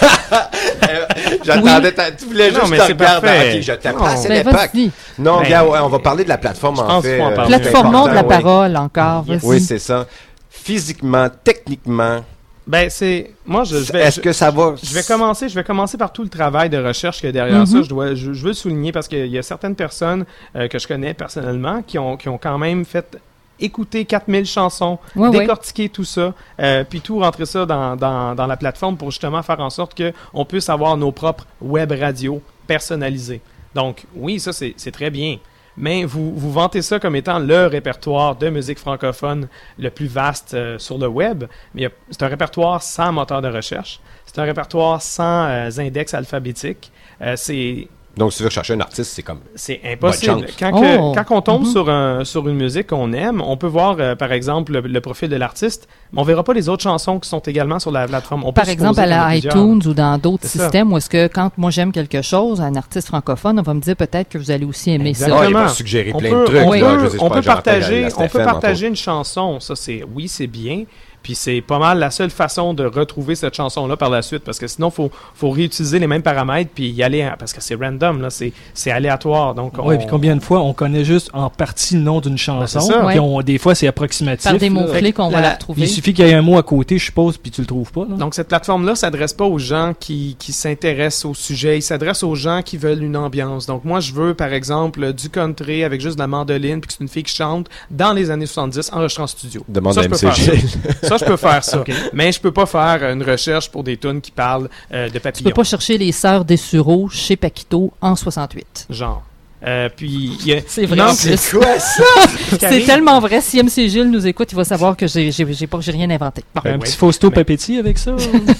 J'attendais, ta- tu voulais Non, juste mais te c'est regarder. parfait. Ok, je t'apprends, Non. c'est Ben, l'époque. vas-y. Non, Ben, regarde, ouais, on va parler de la plateforme je en pense fait. qu'il faut en euh, parler. c'est Plateformons de la important, oui. parole encore. Yes. vas-y. Oui, c'est ça. Physiquement, techniquement, Ben, c'est. Moi, je, je vais. est-ce je- que ça va? Je vais commencer, je vais commencer par tout le travail de recherche qu'il y a derrière Mhm. ça. Je dois, je, je veux le souligner parce qu'il y a certaines personnes euh, que je connais personnellement qui ont, qui ont quand même fait écouter quatre mille chansons, Ouais, ouais. décortiquer tout ça, euh, puis tout rentrer ça dans, dans, dans la plateforme pour justement faire en sorte que on puisse avoir nos propres web radios personnalisées. Donc, oui, ça c'est c'est très bien. mais vous, vous vantez ça comme étant le répertoire de musique francophone le plus vaste euh, sur le web. Mais il y a- c'est un répertoire sans moteur de recherche. C'est un répertoire sans euh, index alphabétique. Euh, c'est Donc, si tu veux chercher un artiste, c'est comme... C'est impossible. Bonne chance. Quand, que- Oh. quand on tombe Mhm. sur, un, sur une musique qu'on aime, on peut voir, euh, par exemple, le, le profil de l'artiste, mais on verra pas les autres chansons qui sont également sur la plateforme. On peut Par exemple, supposer à qu'il y en a la plusieurs. iTunes ou dans d'autres C'est ça. systèmes, où est-ce que quand moi j'aime quelque chose, un artiste francophone, on va me dire peut-être que vous allez aussi aimer Exactement. Ah, il va suggérer On plein peut, de trucs. on là. peut- Je veux dire, on c'est pas peut genre partager, la on peut F M, partager une chanson. Ça, c'est, oui, c'est bien. Puis c'est pas mal la seule façon de retrouver cette chanson-là par la suite, parce que sinon, faut, faut réutiliser les mêmes paramètres puis y aller, à- parce que c'est random, là, c'est, c'est aléatoire. Donc, on... Oui, puis combien de fois on connaît juste en partie le nom d'une chanson, c'est ça. puis Ouais. on, des fois c'est approximatif. Par des là. mots-clés qu'on va la- la la- retrouver. Il suffit qu'il y ait un mot à côté, je suppose, puis tu le trouves pas. là. Donc, cette plateforme-là s'adresse pas aux gens qui, qui s'intéressent au sujet. Il s'adresse aux gens qui veulent une ambiance. Donc, moi, je veux, par exemple, du country avec juste de la mandoline puis que c'est une fille qui chante dans les années soixante-dix enregistré en studio. Demande ça, à je peux M C faire Gilles. ça. Ça, je peux faire ça. Mais je peux pas faire une recherche pour des tunes qui parlent euh, de Tu papillons. peux pas chercher les sœurs Dessureau chez Paquito en soixante-huit. Genre. Euh, puis, il y a... C'est vrai Non, en c'est plus. quoi ça? ce qui C'est arrive- tellement vrai. Si M C Gilles nous écoute, il va savoir que j'ai j'ai j'ai pas j'ai rien inventé. Bon. un ouais. petit Fausto Mais- Papetti avec ça.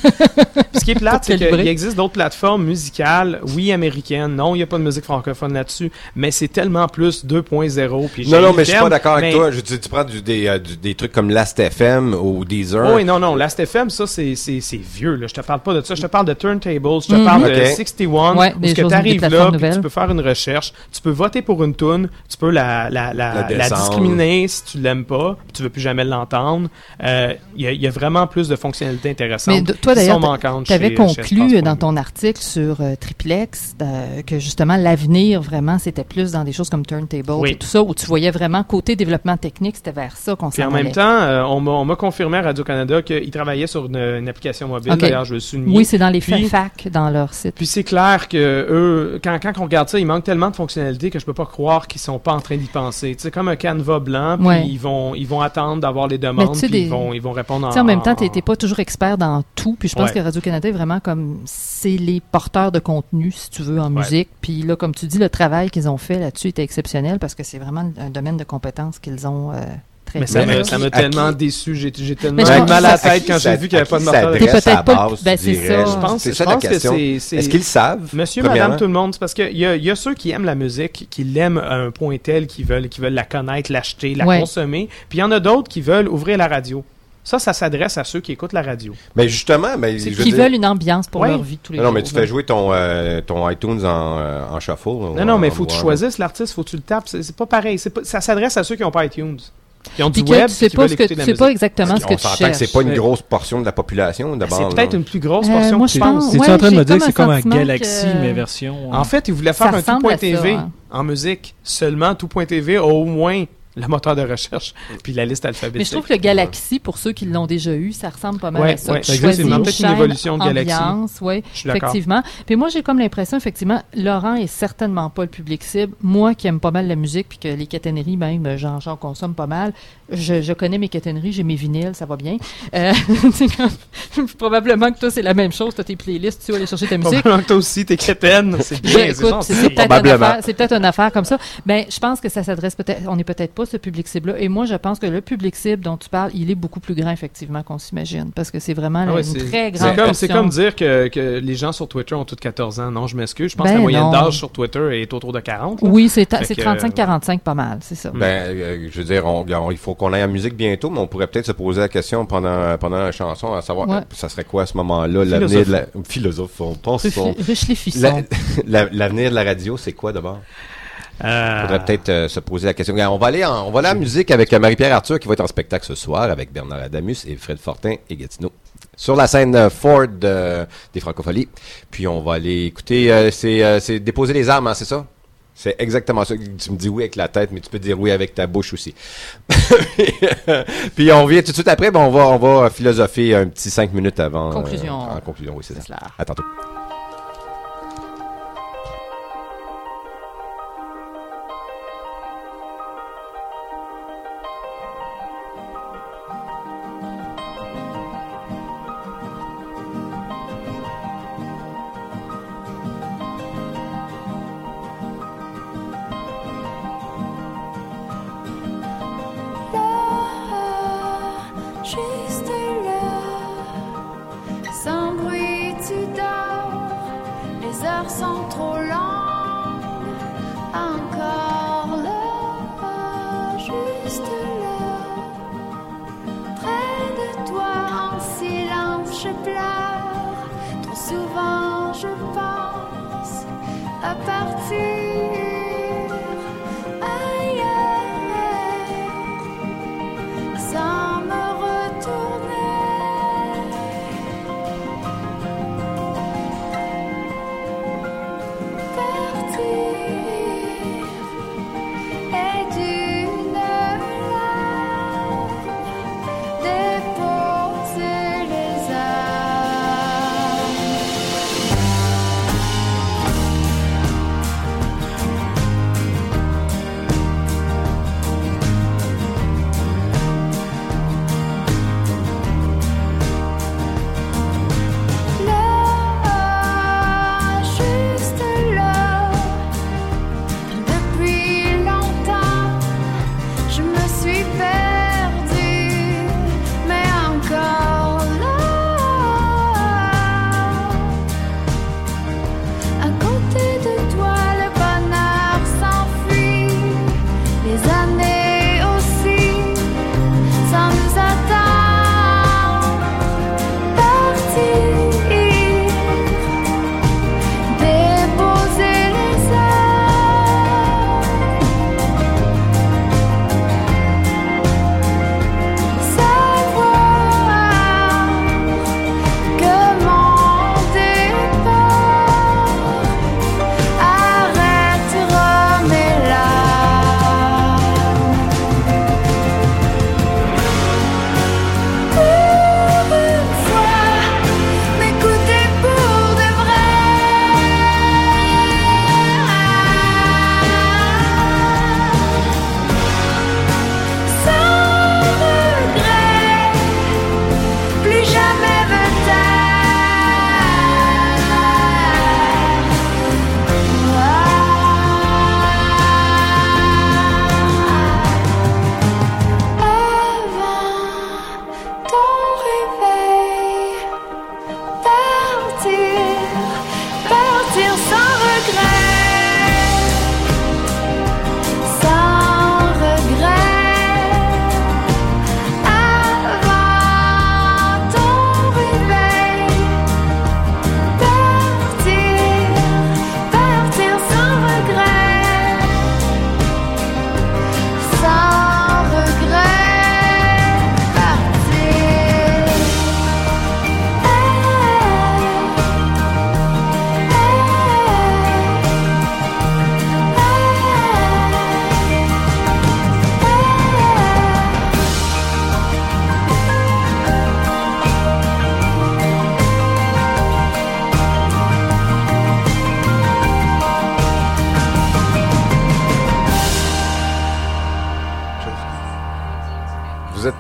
Ce qui est plate, c'est calibrer. qu'il existe d'autres plateformes musicales, oui, américaines. Non, il n'y a pas de musique francophone là-dessus, mais c'est tellement plus deux point zéro. puis Non, j'ai non, le mais je suis terme, pas d'accord avec mais- toi. Je dis, tu prends du- des, euh, du- des trucs comme Last F M ou Deezer. Oh, oui, non, non, Last F M, ça, c'est, c'est, c'est vieux, là. Je te parle pas de ça. Je te parle de Turntables, je te Mhm. parle Ok. de soixante et un, Ouais, où des ce que choses- t'arrives des plateformes là, puis nouvelles. tu peux faire une recherche, tu peux voter pour une tune, tu peux la, la, la, La la, descendre. discriminer si tu l'aimes pas, puis tu veux plus jamais l'entendre. Euh, Il y, a, il y a vraiment plus de fonctionnalités intéressantes. Mais de- toi, qui d'ailleurs, sont manquantes tu avais chez- conclu chez Espace dans point ton article sur euh, Triplex euh, que justement l'avenir, vraiment, c'était plus dans des choses comme Turntable Oui. et tout ça, où tu voyais vraiment côté développement technique, c'était vers ça qu'on Puis s'en en même allait. temps, euh, on m'a on m'a confirmé à Radio-Canada qu'ils travaillaient sur une, une application mobile. Ok. D'ailleurs, je le souligne. Oui, c'est dans les Puis- fac dans leur site. Puis c'est clair que eux, quand, quand on regarde ça, il manque tellement de fonctionnalités que je peux pas croire qu'ils sont pas en train d'y penser. C'est comme un canevas blanc, puis Ouais. ils vont ils vont attendre d'avoir les Mais demandes, tu sais, puis des- ils vont ils vont répondre en. Tu sais, en même temps, en- tu n'étais pas toujours expert dans tout. Puis je pense Ouais. que Radio-Canada est vraiment comme, c'est les porteurs de contenu, si tu veux, en musique. Puis là, comme tu dis, le travail qu'ils ont fait là-dessus était exceptionnel parce que c'est vraiment un domaine de compétences qu'ils ont euh, très Mais ça bien. m'a à ça qui- m'a à tellement qui- déçu, j'ai j'ai tellement Mais je eu pense- mal à la À tête qui quand ça- j'ai vu qu'il n'y avait pas de à qui moteur de ça T'es adresse peut-être à pas la le- base, ben, tu c'est dirais. ça. Je pense, C'est je ça la pense que question. c'est- c'est- Est-ce qu'ils le savent? Monsieur, premièrement? madame, tout le monde, c'est parce qu'il y a, il y a ceux qui aiment la musique, qui l'aiment à un point tel, qui veulent, qui veulent la connaître, l'acheter, la Ouais. consommer. Puis il y en a d'autres qui veulent ouvrir la radio. Ça, ça s'adresse à ceux qui écoutent la radio. Mais justement, mais C'est je veux qui dire- veulent une ambiance pour Ouais. leur vie tous les Non, jours. mais tu fais jouer ton, euh, ton iTunes en, euh, en shuffle. Non, non, mais il faut que tu choisisses l'artiste, faut que tu le tapes. C'est c'est pas pareil. C'est pas- ça s'adresse à ceux qui n'ont pas iTunes. Qui ont Puis du que web, tu sais qui pas veulent ce que écouter de tu la sais musique. pas exactement ce que On tu s'entend cherches. que c'est pas une Mais- grosse portion de la population, d'abord. C'est peut-être là. une plus grosse Euh, portion moi, que je tu pense- penses. C'est-tu Ouais, en train de j'ai me dire comme que c'est un comme un sentiment Galaxy, que- mais version... En fait, ils voulaient faire Ça un ressemble à tout.tv ça, hein. en musique. Seulement tout.tv a au moins le moteur de recherche puis la liste alphabétique. Mais je trouve que le Galaxy, pour ceux qui l'ont déjà eu, ça ressemble pas mal Ouais, à ça. ouais, Tu exactement. choisis une Peut-être une chaîne, évolution de Galaxy. ambiance, ouais, Je suis d'accord. effectivement. Puis moi, j'ai comme l'impression, effectivement, Laurent est certainement pas le public cible. Moi, qui aime pas mal la musique, puis que les caténeries, même, j'en, j'en consomme pas mal, je, je connais mes caténeries, j'ai mes vinyles, ça va bien. Euh, c'est comme- probablement que toi, c'est la même chose. Tu as tes playlists, tu vas aller chercher ta musique. Probablement que toi aussi, t'es quétaine. C'est bien, Ben, c'est écoute, gentil. c'est c'est peut-être une Probablement. affaire, c'est peut-être une affaire comme ça. Ben, je pense que ça s'adresse peut-être, on n'est peut-être pas ce public cible-là. Et moi, je pense que le public cible dont tu parles, il est beaucoup plus grand, effectivement, qu'on s'imagine. Parce que c'est vraiment Ah là, ouais, une c'est- très c'est grande comme, c'est portion. comme dire que, que les gens sur Twitter ont tous quatorze ans. Non, je m'excuse. Je pense Ben que la moyenne non. d'âge sur Twitter est autour de quarante. là. Oui, c'est, ta- Fait c'est que, trente-cinq quarante-cinq pas mal, c'est ça. Ben, euh, je veux dire, on- on- il faut qu'on aille en musique bientôt, mais on pourrait peut-être se poser la question pendant, pendant la chanson, à savoir, Ouais. euh, ça serait quoi à ce moment-là, l'avenir de la... Philosophe, on pense. on- Riche, riche les fissons. La- la- L'avenir de la radio, c'est quoi d'abord? Euh, Faudrait peut-être euh, se poser la question. Regarde, On va aller en, on va aller en musique avec euh, Marie-Pierre Arthur qui va être en spectacle ce soir avec Bernard Adamus et Fred Fortin et Gatineau. Sur la scène euh, Ford euh, des Francopholies. Puis on va aller écouter, euh, c'est, euh, c'est déposer les armes, hein, c'est ça? C'est exactement ça. Tu me dis oui avec la tête, mais tu peux dire oui avec ta bouche aussi. Puis on vient tout de suite après, ben on va, on va philosopher un petit cinq minutes avant. euh, Conclusion. en conclusion, oui, c'est C'est ça. cela. À tantôt.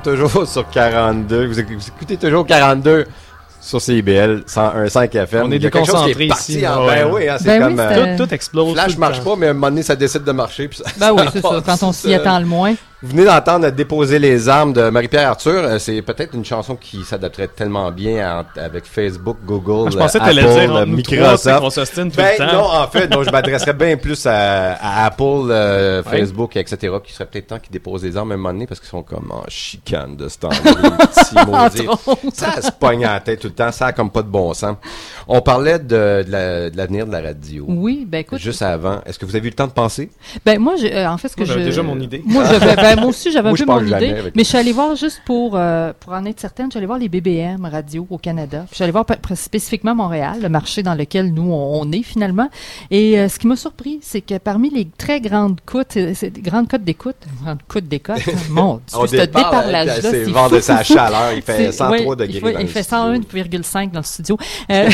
toujours sur quarante-deux. Vous écoutez, vous écoutez toujours quarante-deux sur C I B L cent un virgule cinq F M. On est Il y a quelque chose qui est déconcentré parti ici. en- Ouais. Ben oui, hein, c'est Ben oui, comme... c'est- euh, Tout, tout explose. Flash tout le marche temps. pas, mais à un moment donné, ça décide de marcher. Puis ça, Ben oui, ça c'est ça. passe Quand on tout s'y seul. attend le moins. Vous venez d'entendre Déposer les armes de Marie-Pierre Arthur. Euh, C'est peut-être une chanson qui s'adapterait tellement bien à- avec Facebook, Google, Ah, je pensais que euh, t'allais Apple, dire entre euh, nous trois, tu sais, Microsoft. qu'on s'ostine tout Ben le temps. non, en fait, donc je m'adresserais bien plus à, à Apple, euh, Ouais. Facebook, et cetera, qui serait peut-être temps qu'ils déposent les armes à un moment donné parce qu'ils sont comme en chicane de ce temps-là. les petits maudits. Entre autres. Ça se pogne à la tête tout le temps, ça a comme pas de bon sens. On parlait de, de la- de l'avenir de la radio. Oui, ben écoute. Juste avant. Est-ce que vous avez eu le temps de penser? Ben moi, j'ai- euh, en fait, ce que Moi, j'avais je... déjà mon idée. Moi, j'avais- ben, moi aussi, j'avais un Moi, je peu mon parle jamais idée. avec- Mais je suis allée voir juste pour, euh, pour en être certaine, je suis allée voir les B B M radio au Canada. Puis je suis allée voir p- p- spécifiquement Montréal, le marché dans lequel nous, on, on est finalement. Et euh, ce qui m'a surpris, c'est que parmi les très grandes cotes, euh, c'est des grandes cotes d'écoute, grandes cotes d'écoute, mon Dieu, On ce déparle, déparlage-là, c'est c'est le vent de fou, sa fou, fou. chaleur, il fait C'est- cent trois ouais, degrés Il, faut- dans il le fait studio. cent un virgule cinq dans le studio. Euh,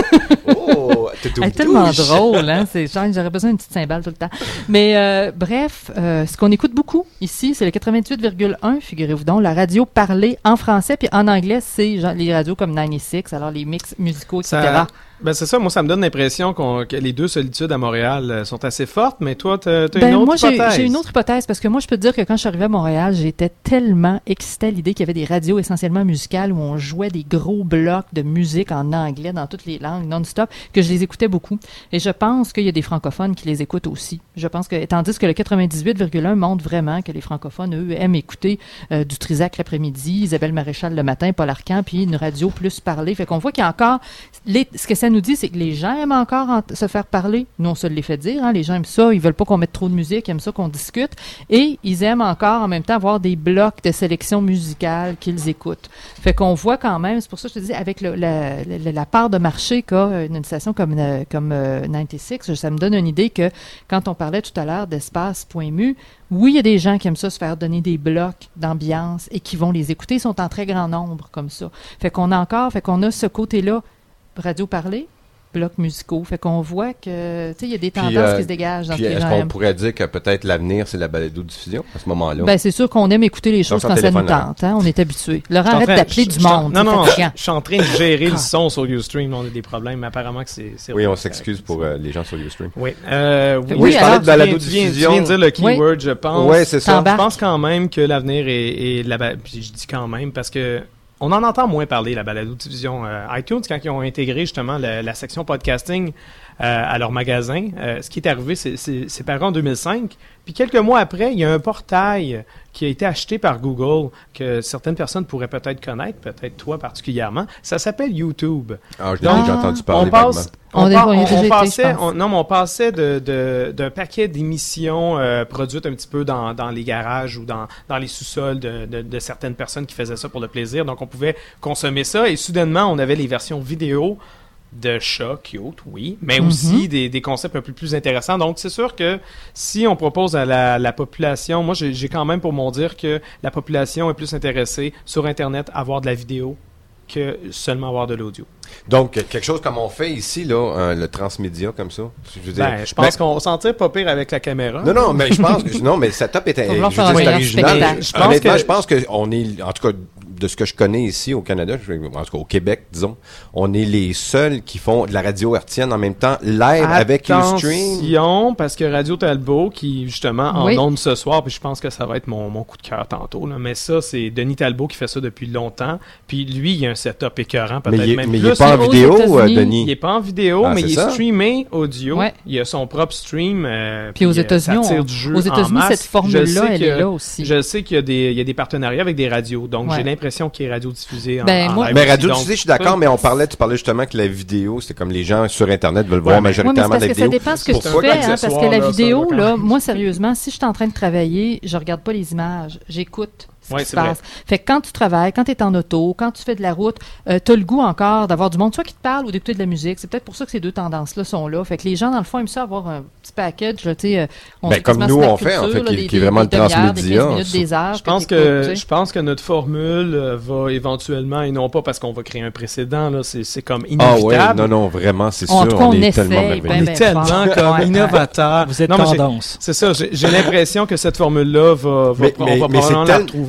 Oh, toutou, Elle est tellement touche. drôle, hein? C'est genre, j'aurais besoin d'une petite cymbale tout le temps. Mais euh, bref, euh, ce qu'on écoute beaucoup ici, c'est le quatre-vingt-huit virgule un, figurez-vous donc, la radio parlée en français, puis en anglais, c'est genre, les radios comme quatre-vingt-six, alors les mix musicaux, et cetera. Ça, ben c'est ça, moi ça me donne l'impression qu'on, que les deux solitudes à Montréal euh, sont assez fortes, mais toi t'as, t'as Ben, une autre moi, j'ai, hypothèse. j'ai une autre hypothèse, parce que moi, je peux te dire que quand je suis arrivée à Montréal, j'étais tellement excitée à l'idée qu'il y avait des radios essentiellement musicales où on jouait des gros blocs de musique en anglais dans toutes les langues, non-stop, que je les écoutais beaucoup. Et je pense qu'il y a des francophones qui les écoutent aussi. Je pense que, tandis que le quatre-vingt-dix-huit virgule un montre vraiment que les francophones, eux, aiment écouter euh, du Trisac l'après-midi, Isabelle Maréchal le matin, Paul Arcand, puis une radio plus parlée. Fait qu'on voit qu'il y a encore... Les, ce que ça nous dit, c'est que les gens aiment encore en- se faire parler. Nous, on se les fait dire. Hein, les gens aiment ça. Ils veulent pas qu'on mette trop de musique. Ils aiment ça qu'on discute. Et ils aiment encore, en même temps, avoir des blocs de sélection musicale qu'ils écoutent. Fait qu'on voit quand même... C'est pour ça que je te dis, avec le, la, la, la part de marché qu'a une station comme, euh, comme euh, quatre-vingt-six, ça me donne une idée que quand on parlait tout à l'heure d'espace.mu, oui, il y a des gens qui aiment ça se faire donner des blocs d'ambiance et qui vont les écouter. Ils sont en très grand nombre comme ça. Fait qu'on a encore... Fait qu'on a ce côté-là, radio parlée, blocs musicaux. Fait qu'on voit que, tu sais, il y a des Puis, tendances euh, qui se dégagent dans Puis ce que les est-ce gens qu'on aiment. pourrait dire que peut-être l'avenir, c'est la balado-diffusion à ce moment-là? Ben, c'est sûr qu'on aime écouter les choses sans quand ça nous téléphone, tente. Hein? On est habitué. Je Laurent, suis en arrête train- d'appeler je- du je suis en- monde. Non, c'est non, fatigant. je suis en train de gérer le son sur Ustream. On a des problèmes, mais apparemment que c'est... c'est Oui, on correct. s'excuse pour euh, les gens sur Ustream. Oui. Euh, Oui, oui, je alors, parlais de tu viens- tu viens- balado-diffusion. Tu viens de dire le keyword, je pense. Ouais, c'est ça. Je T'embarques. pense quand même que l'avenir est, est la ba- puis je dis quand même parce que on en entend moins parler, la balado-diffusion. Euh, iTunes, quand ils ont intégré justement la, la section podcasting euh, à leur magasin, euh, ce qui est arrivé, c'est, c'est, c'est paru en deux mille cinq. Puis quelques mois après, il y a un portail qui a été acheté par Google que certaines personnes pourraient peut-être connaître, peut-être toi particulièrement. Ça s'appelle YouTube. Ah, je l'ai Donc, déjà entendu parler On passe, vaguement. on, On par- est- on y a on- déjà on été, passait, je pense. on- non, mais on passait de, de, d'un paquet d'émissions euh, produites un petit peu dans, dans les garages ou dans, dans les sous-sols de, de, de certaines personnes qui faisaient ça pour le plaisir. Donc, on pouvait consommer ça et soudainement, on avait les versions vidéo de chats cute, oui, mais Mhm. aussi des, des concepts un peu plus intéressants. Donc, c'est sûr que si on propose à la, la population, moi, j'ai, j'ai quand même pour mon dire que la population est plus intéressée sur Internet à voir de la vidéo que seulement avoir de l'audio. Donc, quelque chose comme on fait ici, là, euh, le transmédia, comme ça. Je veux dire, Ben, je pense mais- qu'on s'en tire pas pire avec la caméra. Non, non, mais je pense que, non, mais le setup est, Faut je vouloir veux faire dire, un c'est meilleur original. spectacle. Je pense Honnêtement, que- je pense que on est, en tout cas, de ce que je connais ici au Canada, je- en tout cas au Québec, disons, on est les seuls qui font de la radio hertzienne en même temps, live avec Ustream. Attention, parce que Radio Talbot, qui justement en Oui. ondes ce soir, puis je pense que ça va être mon, mon coup de cœur tantôt, là, mais ça, c'est Denis Talbot qui fait ça depuis longtemps, puis lui, il a un setup écœurant, peut-être Mais il est, même mais il plus. est pas en aux vidéo, États-Unis, euh, Il Denis. est pas en vidéo, Ah, mais c'est il est ça? streamé audio. Ouais. Il a son propre stream. euh, Puis aux euh, États-Unis, ça tire on- du jeu aux en États-Unis, masse. cette formule-là, Je sais elle que- est là aussi. Je sais qu'il y a des, il y a des partenariats avec des radios, donc Ouais. j'ai l'impression qu'il est radiodiffusé en, Ben, en moi- live Mais aussi. radio Donc, diffusée, je suis d'accord, ça, mais on parlait, tu parlais justement que la vidéo, c'est comme les gens sur Internet veulent voir Ouais, mais- Oui, mais c'est majoritairement parce la que ça vidéo. dépend ce que C'est tu pour fais, ça hein, parce accessoire, que la là, ça, vidéo, là, quand là, même. moi, sérieusement, si je suis en train de travailler, je regarde pas les images, j'écoute ce Ouais, qui se c'est vrai. passe. Fait que quand tu travailles, quand tu es en auto, quand tu fais de la route, euh, tu as le goût encore d'avoir du monde, soit qui te parle ou d'écouter de la musique. C'est peut-être pour ça que ces deux tendances-là sont là. Fait que les gens, dans le fond, aiment ça avoir un petit package, là, tu sais, euh, on Ben, fait comme quasiment nous, snack on fait, en culture, fait, là, qui- des- qui est des- vraiment des le demi-heures, des transmédia. quinze minutes, des heures. Je pense t'écoutes, que tu sais. je pense que notre formule euh, va éventuellement, et non pas parce qu'on va créer un précédent, là, c'est, c'est comme Ah inévitable. ouais, non, non, vraiment, c'est En sûr, tout cas, on, on est essaie, tellement ben, merveilleux. On est ben tellement fort. comme Ouais, ouais. innovateur. Vous êtes Non, mais j'ai- tendance. C'est ça, j'ai, j'ai l'impression que cette formule-là va, va, Mais- on mais- va mais c'est probablement la tel- retrouver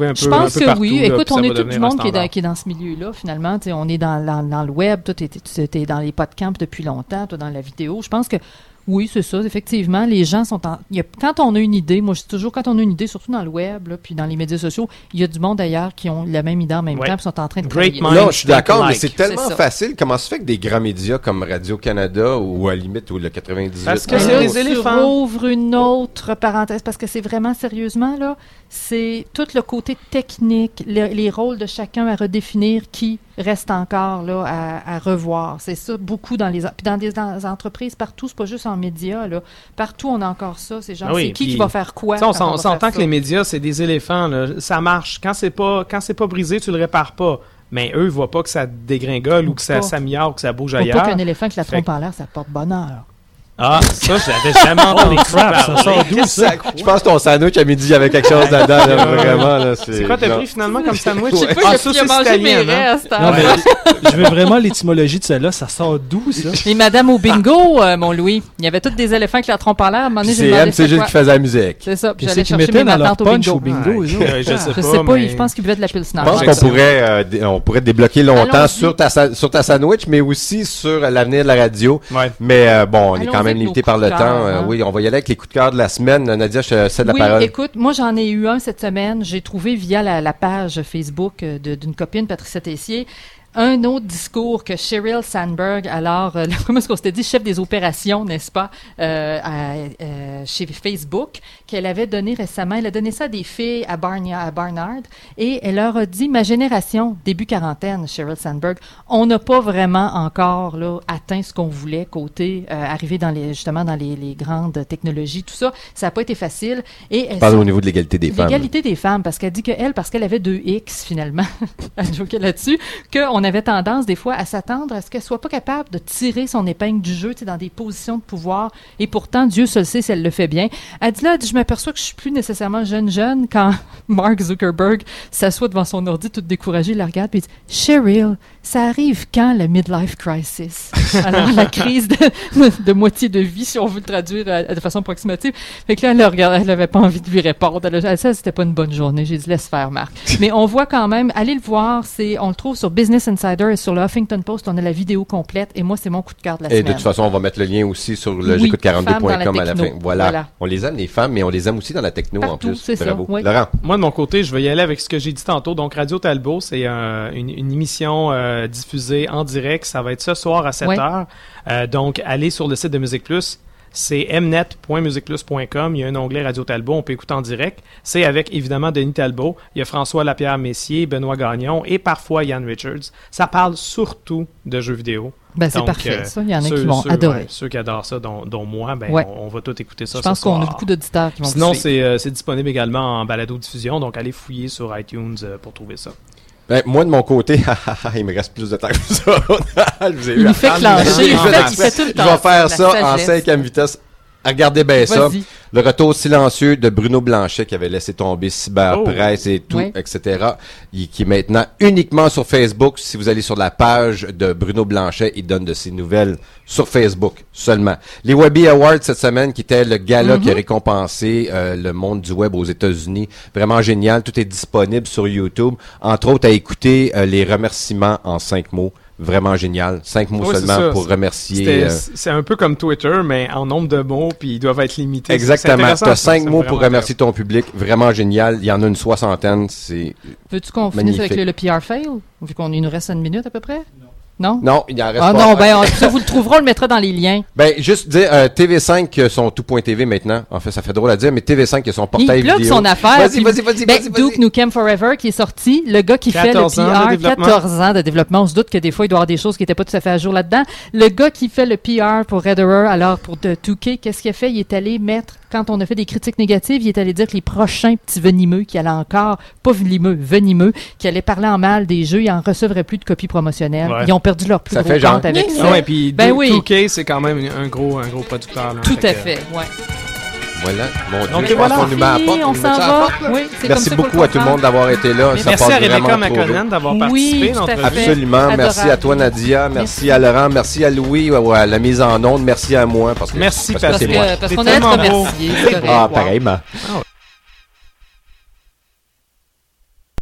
retrouver un peu Je pense un peu que partout, oui. là, Écoute, puis ça on va est tout du devenir un monde qui est, dans, standard. qui est dans ce milieu-là, finalement. T'sais, on est dans, dans, dans le web, toi, t'es, t'es, t'es dans les podcasts depuis longtemps, toi, dans la vidéo. Je pense que oui, c'est ça, effectivement. Les gens sont en. Il y a, quand on a une idée, moi je dis toujours, quand on a une idée, surtout dans le web, là, puis dans les médias sociaux, il y a du monde d'ailleurs qui ont la même idée en même Ouais. temps, puis sont en train de Great travailler. mind. Là, je suis d'accord, like. mais c'est tellement C'est ça. facile. Comment se fait que des grands médias comme Radio-Canada ou à la limite ou le quatre-vingt-dix-huit... Parce que Mais c'est là, des tu éléphants. rouvres une autre parenthèse, parce que c'est vraiment sérieusement, là, c'est tout le côté technique, le- les rôles de chacun à redéfinir qui reste encore là à, à revoir. C'est ça, beaucoup dans les... en- Puis dans des, dans des entreprises, partout, c'est pas juste en médias, là. Partout, on a encore ça. C'est genre, Ah oui, c'est qui puis- qui va faire quoi? Tu sais, on quand s'en- va on s'entend faire que ça? les médias, c'est des éléphants. Là. Ça marche. Quand c'est pas quand c'est pas brisé, tu le répares pas. Mais eux, ils voient pas que ça dégringole ou que ça Pas. s'améliore ou que ça bouge Faut ailleurs. pas qu'un éléphant qui la Fait trompe en l'air, ça porte bonheur. Ah, ça, je l'avais jamais entendu. crap, ça sort d'où, ça? Je pense que ton sandwich à midi avec quelque chose dedans, là, vraiment. Là, C'est quoi t'as genre- pris finalement comme sandwich? Je sais pas, Ah, j'ai ça, pu c'est manger mes italien, hein? restes. Non, hein. mais je veux vraiment l'étymologie de celle-là. Ça sort d'où, ça? Et Madame au bingo, euh, mon Louis, il y avait tous des éléphants qui la trompent en l'air. À un moment donné, j'ai C'est demandé M C c'est Gilles quoi. qui faisait la musique. C'est ça. Puis Qu'est-ce j'allais qu'ils chercher mes mettaient dans leur matantes au punch bingo. au bingo, eux autres? Euh, je sais Je pas, sais pas, mais- je pense qu'ils buvaient de la pilsner. Je pense Ouais, qu'on ça. pourrait, euh, dé- on pourrait débloquer longtemps Allons-y. sur ta, sa- sur ta sandwich, mais aussi sur l'avenir de la radio. Ouais. Mais euh, bon, on est Allons-y quand même avec limité nos par le coups temps. de cœur, Euh, hein. oui, on va y aller avec les coups de cœur de la semaine. Nadia, je te cède la Oui, parole. écoute, moi j'en ai eu un cette semaine. J'ai trouvé via la, la page Facebook euh, de- d'une copine, Patricia Tessier, un autre discours que Sheryl Sandberg, alors, euh, comment est-ce qu'on s'était dit, chef des opérations, n'est-ce pas, euh, à, euh, chez Facebook, qu'elle avait donné récemment. Elle a donné ça à des filles à, Barnia, à Barnard et elle leur a dit, ma génération, début quarantaine, Sheryl Sandberg, on n'a pas vraiment encore là, atteint ce qu'on voulait côté, euh, arriver dans les, justement dans les, les grandes technologies, tout ça. Ça n'a pas été facile. Et elle Parle au niveau de l'égalité des femmes. L'égalité des femmes, parce qu'elle dit qu'elle, parce qu'elle avait deux X finalement, elle joquait là-dessus, qu'on avait tendance des fois à s'attendre à ce qu'elle soit pas capable de tirer son épingle du jeu, tu sais, dans des positions de pouvoir. Et pourtant, Dieu seul sait si elle le fait bien. Elle dit là, elle dit, je m'aperçois que je suis plus nécessairement jeune jeune quand Mark Zuckerberg s'assoit devant son ordi tout découragé, il la regarde puis il dit, Sheryl, ça arrive quand la midlife crisis? Alors la crise de, de moitié de vie, si on veut le traduire euh, de façon approximative. Fait que là, elle le regardait, elle avait pas envie de lui répondre. Elle, a- elle, ça, c'était pas une bonne journée. J'ai dit, laisse faire, Marc. Mais on voit quand même, allez le voir, c'est, on le trouve sur Business Insider et sur le Huffington Post. On a la vidéo complète et moi, c'est mon coup de cœur de la Et semaine. de toute façon, on va mettre le lien aussi sur le Oui, j'écoute quarante-deux point com femmes dans à la la fin. techno. Voilà. Voilà. On les aime, les femmes, mais on les aime aussi dans la techno en Partout, plus. c'est ça, Bravo. oui. Laurent. Moi, de mon côté, je vais y aller avec ce que j'ai dit tantôt. Donc, Radio Talbot, c'est euh, une, une émission euh, diffusée en direct. Ça va être ce soir à sept Ouais. heures. Euh, donc, allez sur le site de Musique Plus. C'est m net point musique plus point com. Il y a un onglet Radio Talbot. On peut écouter en direct. C'est avec, évidemment, Denis Talbot. Il y a François Lapierre-Messier, Benoît Gagnon et parfois Yann Richards. Ça parle surtout de jeux vidéo. Ben, c'est Donc, parfait, euh, ça. Il y en a ceux- qui vont ceux, adorer. ouais, ceux qui adorent ça, dont, dont moi, ben, Ouais. on, on va tout écouter ça Je ce pense qu'on a soir. beaucoup d'auditeurs qui vont Sinon, vous suivre. c'est euh, c'est disponible également en balado-diffusion, donc allez fouiller sur iTunes euh, pour trouver ça. Ben, moi, de mon côté, il me reste plus de temps que ça. Je vous ai Il eu nous à fait parler. clencher, il Je fait- vais- il fait tout le Je temps vais ça, faire la ça en sagesse. cinquième vitesse. Regardez bien ça. Vas-y. Le retour silencieux de Bruno Blanchet qui avait laissé tomber Cyberpresse et tout, Oui. et cetera. Il- qui est maintenant uniquement sur Facebook. Si vous allez sur la page de Bruno Blanchet, il donne de ses nouvelles sur Facebook seulement. Les Webby Awards cette semaine, qui était le gala qui a récompensé euh, le monde du web aux États-Unis. Vraiment génial. Tout est disponible sur YouTube. Entre autres, à écouter euh, les remerciements en cinq mots. Vraiment génial. Cinq mots Oui, c'est seulement ça. pour remercier. C'était- euh, C'est un peu comme Twitter, mais en nombre de mots, puis ils doivent être limités. C'est Exactement. intéressant, Tu as ça, cinq ça mots me pour vraiment remercier ton public. Vraiment génial. Il y en a une soixantaine. C'est Veux-tu qu'on finisse avec magnifique. le, le P R fail? Vu qu'on il nous reste une minute à peu près? Non? Non, il en reste Ah pas. non, ben, on- ça, vous le trouverez, on le mettra dans les liens. Ben, juste dire, euh, T V cinq, euh, son tout.tv maintenant. En fait, ça fait drôle à dire, mais T V cinq, il a son portail Il plug vidéo. son affaire. Vas-y, puis- vas-y, vas-y, ben, vas-y, Duke vas-y. Nukem Forever qui est sorti. Le gars qui fait le quatorze ans de P R, développement. quatorze ans de développement. On se doute que des fois, il doit y avoir des choses qui n'étaient pas tout à fait à jour là-dedans. Le gars qui fait le P R pour Red Horror, alors pour de deux K, qu'est-ce qu'il a fait? Il est allé mettre, quand on a fait des critiques négatives, il est allé dire que les prochains petits venimeux qui allaient encore, pas venimeux, venimeux, qui allaient parler en mal des jeux, ils en recevraient plus de copies promotionnelles. Ouais. Ils ont perdu leur plus Ça gros fait genre, compte avec Ah ça. ouais, puis Ben deux- oui. deux K, c'est quand même un gros, un gros producteur. là. Tout Fait à que- fait, ouais. Voilà. Mon Dieu, Donc, je pense voilà. qu'on nous met à la porte. on nous met s'en ça à la va. porte, là. Oui, c'est Merci comme ça qu'il faut beaucoup à tout le comprendre. monde d'avoir été là. Ça Merci passe à Rebecca vraiment trop McConnell vite. d'avoir Oui, participé. tout à d'entre- fait. Absolument. Adorable. Merci à toi, Nadia. Merci, à Laurent. Merci à Louis ou à la mise en onde. Merci à moi. Parce que, Merci, parce que Parce c'est Patrick. moi. que- parce T'es qu'on allait te tellement beau. remercier. c'est correct. Ah, pareillement. Ah ouais.